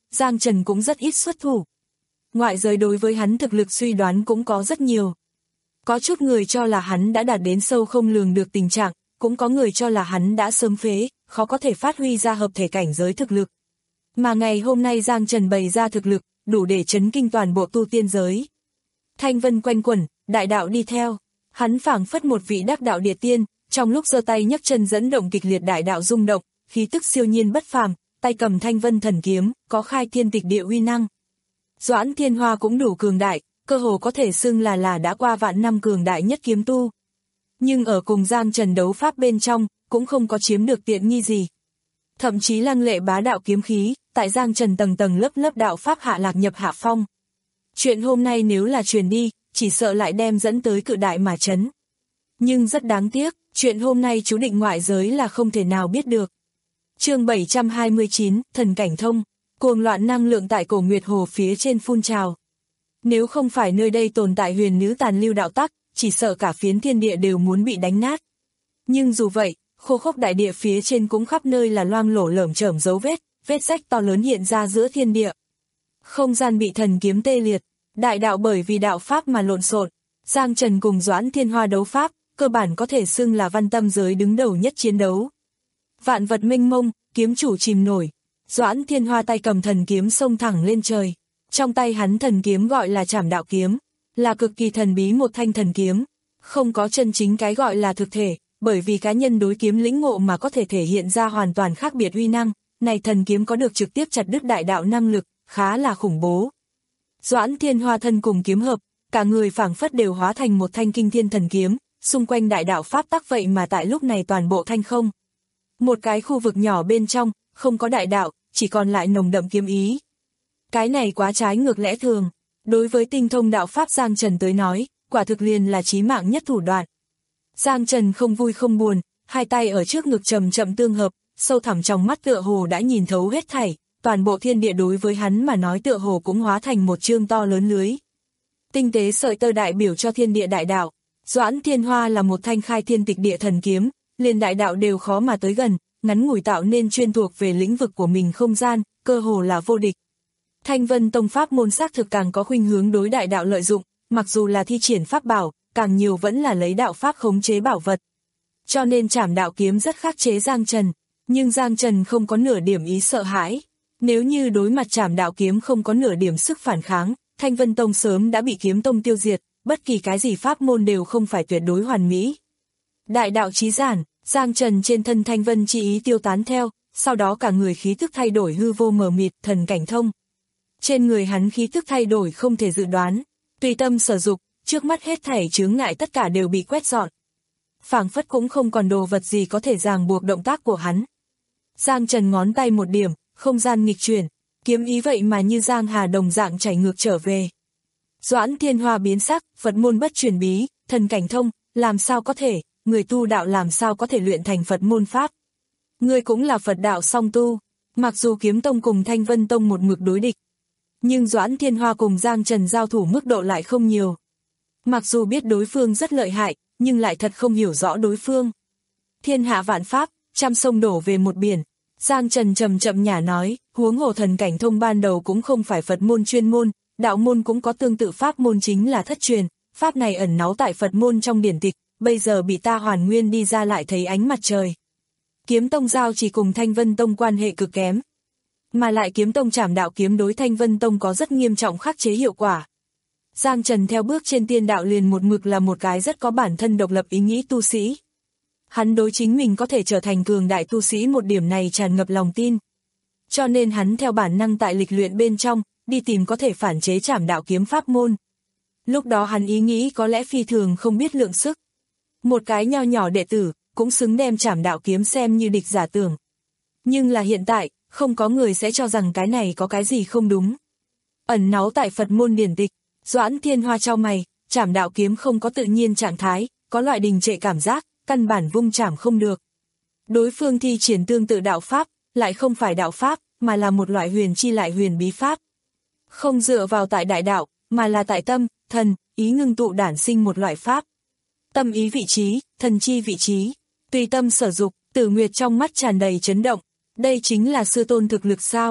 Giang Trần cũng rất ít xuất thủ. Ngoại giới đối với hắn thực lực suy đoán cũng có rất nhiều. Có chút người cho là hắn đã đạt đến sâu không lường được tình trạng, cũng có người cho là hắn đã sớm phế, khó có thể phát huy ra hợp thể cảnh giới thực lực. Mà ngày hôm nay Giang Trần bày ra thực lực, đủ để chấn kinh toàn bộ tu tiên giới. Thanh vân quanh quẩn, đại đạo đi theo, hắn phảng phất một vị đắc đạo địa tiên, trong lúc giơ tay nhấc chân dẫn động kịch liệt đại đạo rung động, khí tức siêu nhiên bất phàm, tay cầm thanh vân thần kiếm, có khai thiên tịch địa uy năng. Doãn Thiên Hoa cũng đủ cường đại, cơ hồ có thể xưng là là đã qua vạn năm cường đại nhất kiếm tu. Nhưng ở cùng Giang Trần đấu pháp bên trong, cũng không có chiếm được tiện nghi gì. Thậm chí lăng lệ bá đạo kiếm khí, tại Giang Trần tầng tầng lớp lớp đạo pháp hạ lạc nhập hạ phong. Chuyện hôm nay nếu là truyền đi, chỉ sợ lại đem dẫn tới cự đại mà chấn. Nhưng rất đáng tiếc, chuyện hôm nay chú định ngoại giới là không thể nào biết được. Chương bảy trăm hai mươi chín, Thần Cảnh Thông, cuồng loạn năng lượng tại Cổ Nguyệt Hồ phía trên phun trào. Nếu không phải nơi đây tồn tại huyền nữ tàn lưu đạo tắc, chỉ sợ cả phiến thiên địa đều muốn bị đánh nát. Nhưng dù vậy, khô khốc đại địa phía trên cũng khắp nơi là loang lổ lởm chởm dấu vết, vết rách to lớn hiện ra giữa thiên địa. Không gian bị thần kiếm tê liệt, đại đạo bởi vì đạo pháp mà lộn xộn. Giang Trần cùng Doãn Thiên Hoa đấu pháp, cơ bản có thể xưng là văn tâm giới đứng đầu nhất chiến đấu. Vạn vật mênh mông, kiếm chủ chìm nổi. Doãn Thiên Hoa tay cầm thần kiếm xông thẳng lên trời. Trong tay hắn thần kiếm gọi là Trảm Đạo Kiếm, là cực kỳ thần bí một thanh thần kiếm. Không có chân chính cái gọi là thực thể, bởi vì cá nhân đối kiếm lĩnh ngộ mà có thể thể hiện ra hoàn toàn khác biệt uy năng. Này thần kiếm có được trực tiếp chặt đứt đại đạo năng lực, khá là khủng bố. Doãn Thiên Hoa thân cùng kiếm hợp, cả người phảng phất đều hóa thành một thanh kinh thiên thần kiếm, xung quanh đại đạo pháp tắc vậy mà tại lúc này toàn bộ thanh không. Một cái khu vực nhỏ bên trong, không có đại đạo, chỉ còn lại nồng đậm kiếm ý. Cái này quá trái ngược lẽ thường, đối với tinh thông đạo pháp Giang Trần tới nói, quả thực liền là chí mạng nhất thủ đoạn. Giang Trần không vui không buồn, hai tay ở trước ngực chậm chậm tương hợp, sâu thẳm trong mắt tựa hồ đã nhìn thấu hết thảy, toàn bộ thiên địa đối với hắn mà nói tựa hồ cũng hóa thành một chương to lớn lưới. Tinh tế sợi tơ đại biểu cho thiên địa đại đạo, Doãn Thiên Hoa là một thanh khai thiên tịch địa thần kiếm, liền đại đạo đều khó mà tới gần, ngắn ngủi tạo nên chuyên thuộc về lĩnh vực của mình không gian, cơ hồ là vô địch. Thanh Vân Tông pháp môn xác thực càng có khuynh hướng đối đại đạo lợi dụng, mặc dù là thi triển pháp bảo, càng nhiều vẫn là lấy đạo pháp khống chế bảo vật. Cho nên Trảm Đạo Kiếm rất khắc chế Giang Trần, nhưng Giang Trần không có nửa điểm ý sợ hãi. Nếu như đối mặt Trảm Đạo Kiếm không có nửa điểm sức phản kháng, Thanh Vân Tông sớm đã bị Kiếm Tông tiêu diệt, bất kỳ cái gì pháp môn đều không phải tuyệt đối hoàn mỹ. Đại đạo chí giản, Giang Trần trên thân Thanh Vân chi ý tiêu tán theo, sau đó cả người khí tức thay đổi hư vô mờ mịt, thần cảnh thông. Trên người hắn khí tức thay đổi không thể dự đoán, tùy tâm sở dục, trước mắt hết thảy chướng ngại tất cả đều bị quét dọn. Phảng phất cũng không còn đồ vật gì có thể ràng buộc động tác của hắn. Giang Trần ngón tay một điểm, không gian nghịch chuyển, kiếm ý vậy mà như giang hà đồng dạng chảy ngược trở về. Doãn Thiên Hoa biến sắc, Phật môn bất truyền bí, thần cảnh thông, làm sao có thể, người tu đạo làm sao có thể luyện thành Phật môn pháp. Người cũng là Phật đạo song tu, mặc dù Kiếm Tông cùng Thanh Vân Tông một mực đối địch. Nhưng Doãn Thiên Hoa cùng Giang Trần giao thủ mức độ lại không nhiều. Mặc dù biết đối phương rất lợi hại, nhưng lại thật không hiểu rõ đối phương. Thiên hạ vạn pháp, trăm sông đổ về một biển. Giang Trần chậm chậm nhả nói, huống hồ thần cảnh thông ban đầu cũng không phải Phật môn chuyên môn, đạo môn cũng có tương tự pháp môn chính là thất truyền, pháp này ẩn náu tại Phật môn trong điển tịch, bây giờ bị ta hoàn nguyên đi ra lại thấy ánh mặt trời. Kiếm Tông giao chỉ cùng Thanh Vân Tông quan hệ cực kém, mà lại Kiếm Tông Trảm Đạo Kiếm đối Thanh Vân Tông có rất nghiêm trọng khắc chế hiệu quả. Giang Trần theo bước trên tiên đạo liền một mực là một cái rất có bản thân độc lập ý nghĩ tu sĩ. Hắn đối chính mình có thể trở thành cường đại tu sĩ một điểm này tràn ngập lòng tin. Cho nên hắn theo bản năng tại lịch luyện bên trong, đi tìm có thể phản chế Trảm Đạo Kiếm pháp môn. Lúc đó hắn ý nghĩ có lẽ phi thường không biết lượng sức. Một cái nho nhỏ đệ tử, cũng xứng đem Trảm Đạo Kiếm xem như địch giả tưởng. Nhưng là hiện tại, không có người sẽ cho rằng cái này có cái gì không đúng. Ẩn náu tại Phật môn điển tịch, Doãn Thiên Hoa chau mày, Trảm Đạo Kiếm không có tự nhiên trạng thái, có loại đình trệ cảm giác, căn bản vung trảm không được. Đối phương thi triển tương tự đạo pháp, lại không phải đạo pháp, mà là một loại huyền chi lại huyền bí pháp. Không dựa vào tại đại đạo, mà là tại tâm, thần, ý ngưng tụ đản sinh một loại pháp. Tâm ý vị trí, thần chi vị trí, tùy tâm sở dục, Tử Nguyệt trong mắt tràn đầy chấn động. Đây chính là sư tôn thực lực sao?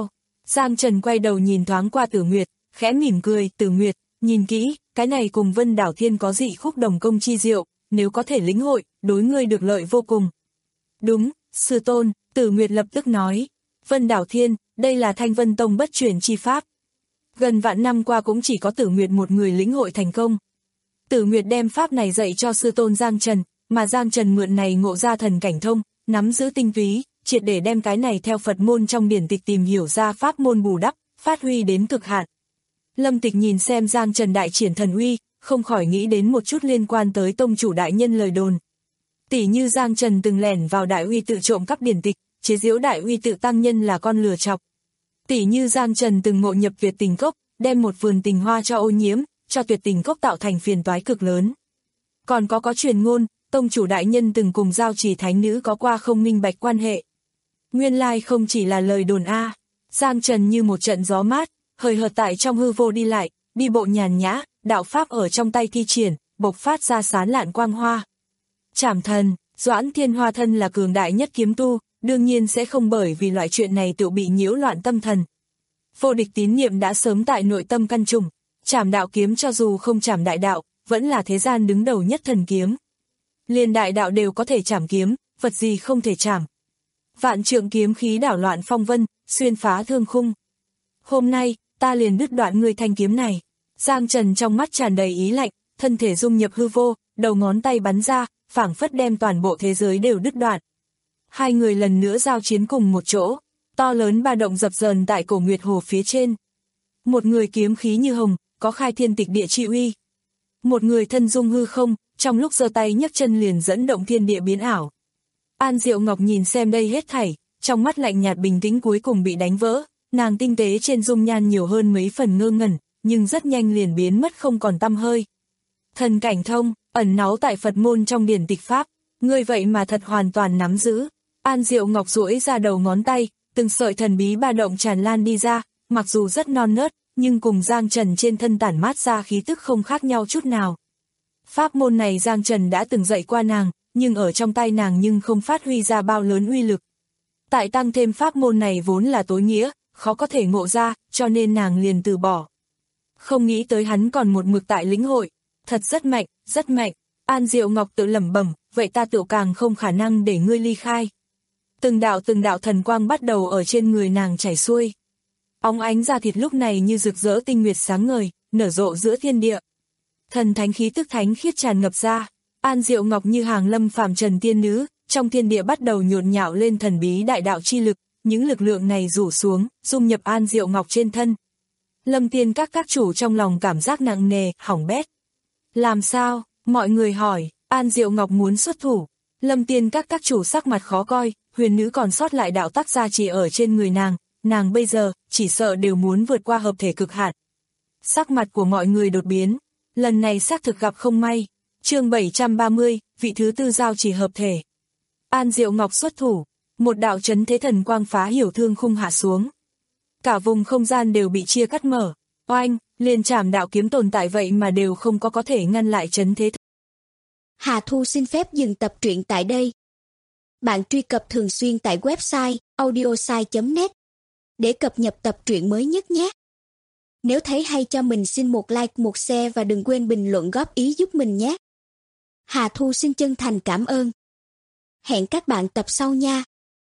Giang Trần quay đầu nhìn thoáng qua Tử Nguyệt, khẽ mỉm cười, Tử Nguyệt, nhìn kỹ, cái này cùng Vân Đảo Thiên có dị khúc đồng công chi diệu, nếu có thể lĩnh hội, đối ngươi được lợi vô cùng. Đúng, sư tôn, Tử Nguyệt lập tức nói, Vân Đảo Thiên, đây là Thanh Vân Tông bất truyền chi pháp. Gần vạn năm qua cũng chỉ có Tử Nguyệt một người lĩnh hội thành công. Tử Nguyệt đem pháp này dạy cho sư tôn Giang Trần, mà Giang Trần mượn này ngộ ra thần cảnh thông, nắm giữ tinh túy, triệt để đem cái này theo Phật môn trong điển tịch tìm hiểu ra pháp môn bù đắp, phát huy đến cực hạn. Lâm Tịch nhìn xem Giang Trần đại triển thần uy, không khỏi nghĩ đến một chút liên quan tới tông chủ đại nhân lời đồn. Tỷ như Giang Trần từng lẻn vào đại uy tự trộm cắp điển tịch, chế giễu đại uy tự tăng nhân là con lừa chọc. Tỷ như Giang Trần từng ngộ nhập Tuyệt Tình Cốc, đem một vườn tình hoa cho ô nhiễm, cho Tuyệt Tình Cốc tạo thành phiền toái cực lớn. Còn có có truyền ngôn, tông chủ đại nhân từng cùng Giao Trì thánh nữ có qua không minh bạch quan hệ. Nguyên lai không chỉ là lời đồn a. Giang Trần như một trận gió mát, hời hợt tại trong hư vô đi lại, đi bộ nhàn nhã, đạo pháp ở trong tay thi triển, bộc phát ra sán lạn quang hoa. Trảm thần, Doãn Thiên Hoa thân là cường đại nhất kiếm tu, đương nhiên sẽ không bởi vì loại chuyện này tự bị nhiễu loạn tâm thần. Vô địch tín niệm đã sớm tại nội tâm căn trùng, trảm đạo kiếm cho dù không trảm đại đạo, vẫn là thế gian đứng đầu nhất thần kiếm. Liên đại đạo đều có thể trảm kiếm, vật gì không thể trảm. Vạn trượng kiếm khí đảo loạn phong vân, xuyên phá thương khung. Hôm nay, ta liền đứt đoạn ngươi thanh kiếm này. Giang Trần trong mắt tràn đầy ý lạnh, thân thể dung nhập hư vô, đầu ngón tay bắn ra, phảng phất đem toàn bộ thế giới đều đứt đoạn. Hai người lần nữa giao chiến cùng một chỗ, to lớn ba động dập dờn tại cổ Nguyệt Hồ phía trên. Một người kiếm khí như hồng, có khai thiên tịch địa chi uy. Một người thân dung hư không, trong lúc giơ tay nhấc chân liền dẫn động thiên địa biến ảo. An Diệu Ngọc nhìn xem đây hết thảy, trong mắt lạnh nhạt bình tĩnh cuối cùng bị đánh vỡ, nàng tinh tế trên dung nhan nhiều hơn mấy phần ngơ ngẩn, nhưng rất nhanh liền biến mất không còn tăm hơi. Thần cảnh thông, ẩn náu tại Phật môn trong điển tịch pháp, ngươi vậy mà thật hoàn toàn nắm giữ. An Diệu Ngọc duỗi ra đầu ngón tay, từng sợi thần bí ba động tràn lan đi ra, mặc dù rất non nớt, nhưng cùng Giang Trần trên thân tản mát ra khí tức không khác nhau chút nào. Pháp môn này Giang Trần đã từng dạy qua nàng, nhưng ở trong tay nàng nhưng không phát huy ra bao lớn uy lực. Tại tăng thêm pháp môn này vốn là tối nghĩa, khó có thể ngộ ra, cho nên nàng liền từ bỏ. Không nghĩ tới hắn còn một mực tại lĩnh hội, thật rất mạnh, rất mạnh. An Diệu Ngọc tự lẩm bẩm, vậy ta tự càng không khả năng để ngươi ly khai. Từng đạo từng đạo thần quang bắt đầu ở trên người nàng chảy xuôi. Óng ánh da thịt lúc này như rực rỡ tinh nguyệt sáng ngời, nở rộ giữa thiên địa. Thần thánh khí tức thánh khiết tràn ngập ra. An Diệu Ngọc như hàng lâm phàm trần tiên nữ, trong thiên địa bắt đầu nhộn nhạo lên thần bí đại đạo chi lực, những lực lượng này rủ xuống, dung nhập An Diệu Ngọc trên thân. Lâm Tiên các các chủ trong lòng cảm giác nặng nề, hỏng bét. Làm sao? Mọi người hỏi, An Diệu Ngọc muốn xuất thủ. Lâm Tiên các các chủ sắc mặt khó coi, huyền nữ còn sót lại đạo tác gia chỉ ở trên người nàng, nàng bây giờ, chỉ sợ đều muốn vượt qua hợp thể cực hạn. Sắc mặt của mọi người đột biến, lần này xác thực gặp không may. Chương bảy trăm ba mươi, vị thứ tư giao chỉ hợp thể. An Diệu Ngọc xuất thủ, một đạo chấn thế thần quang phá hiểu thương khung hạ xuống. Cả vùng không gian đều bị chia cắt mở, oanh, liền trảm đạo kiếm tồn tại vậy mà đều không có có thể ngăn lại chấn thế. Hà Thu xin phép dừng tập truyện tại đây. Bạn truy cập thường xuyên tại website audiosai chấm net để cập nhật tập truyện mới nhất nhé. Nếu thấy hay cho mình xin một like, một share và đừng quên bình luận góp ý giúp mình nhé. Hà Thu xin chân thành cảm ơn. Hẹn các bạn tập sau nha.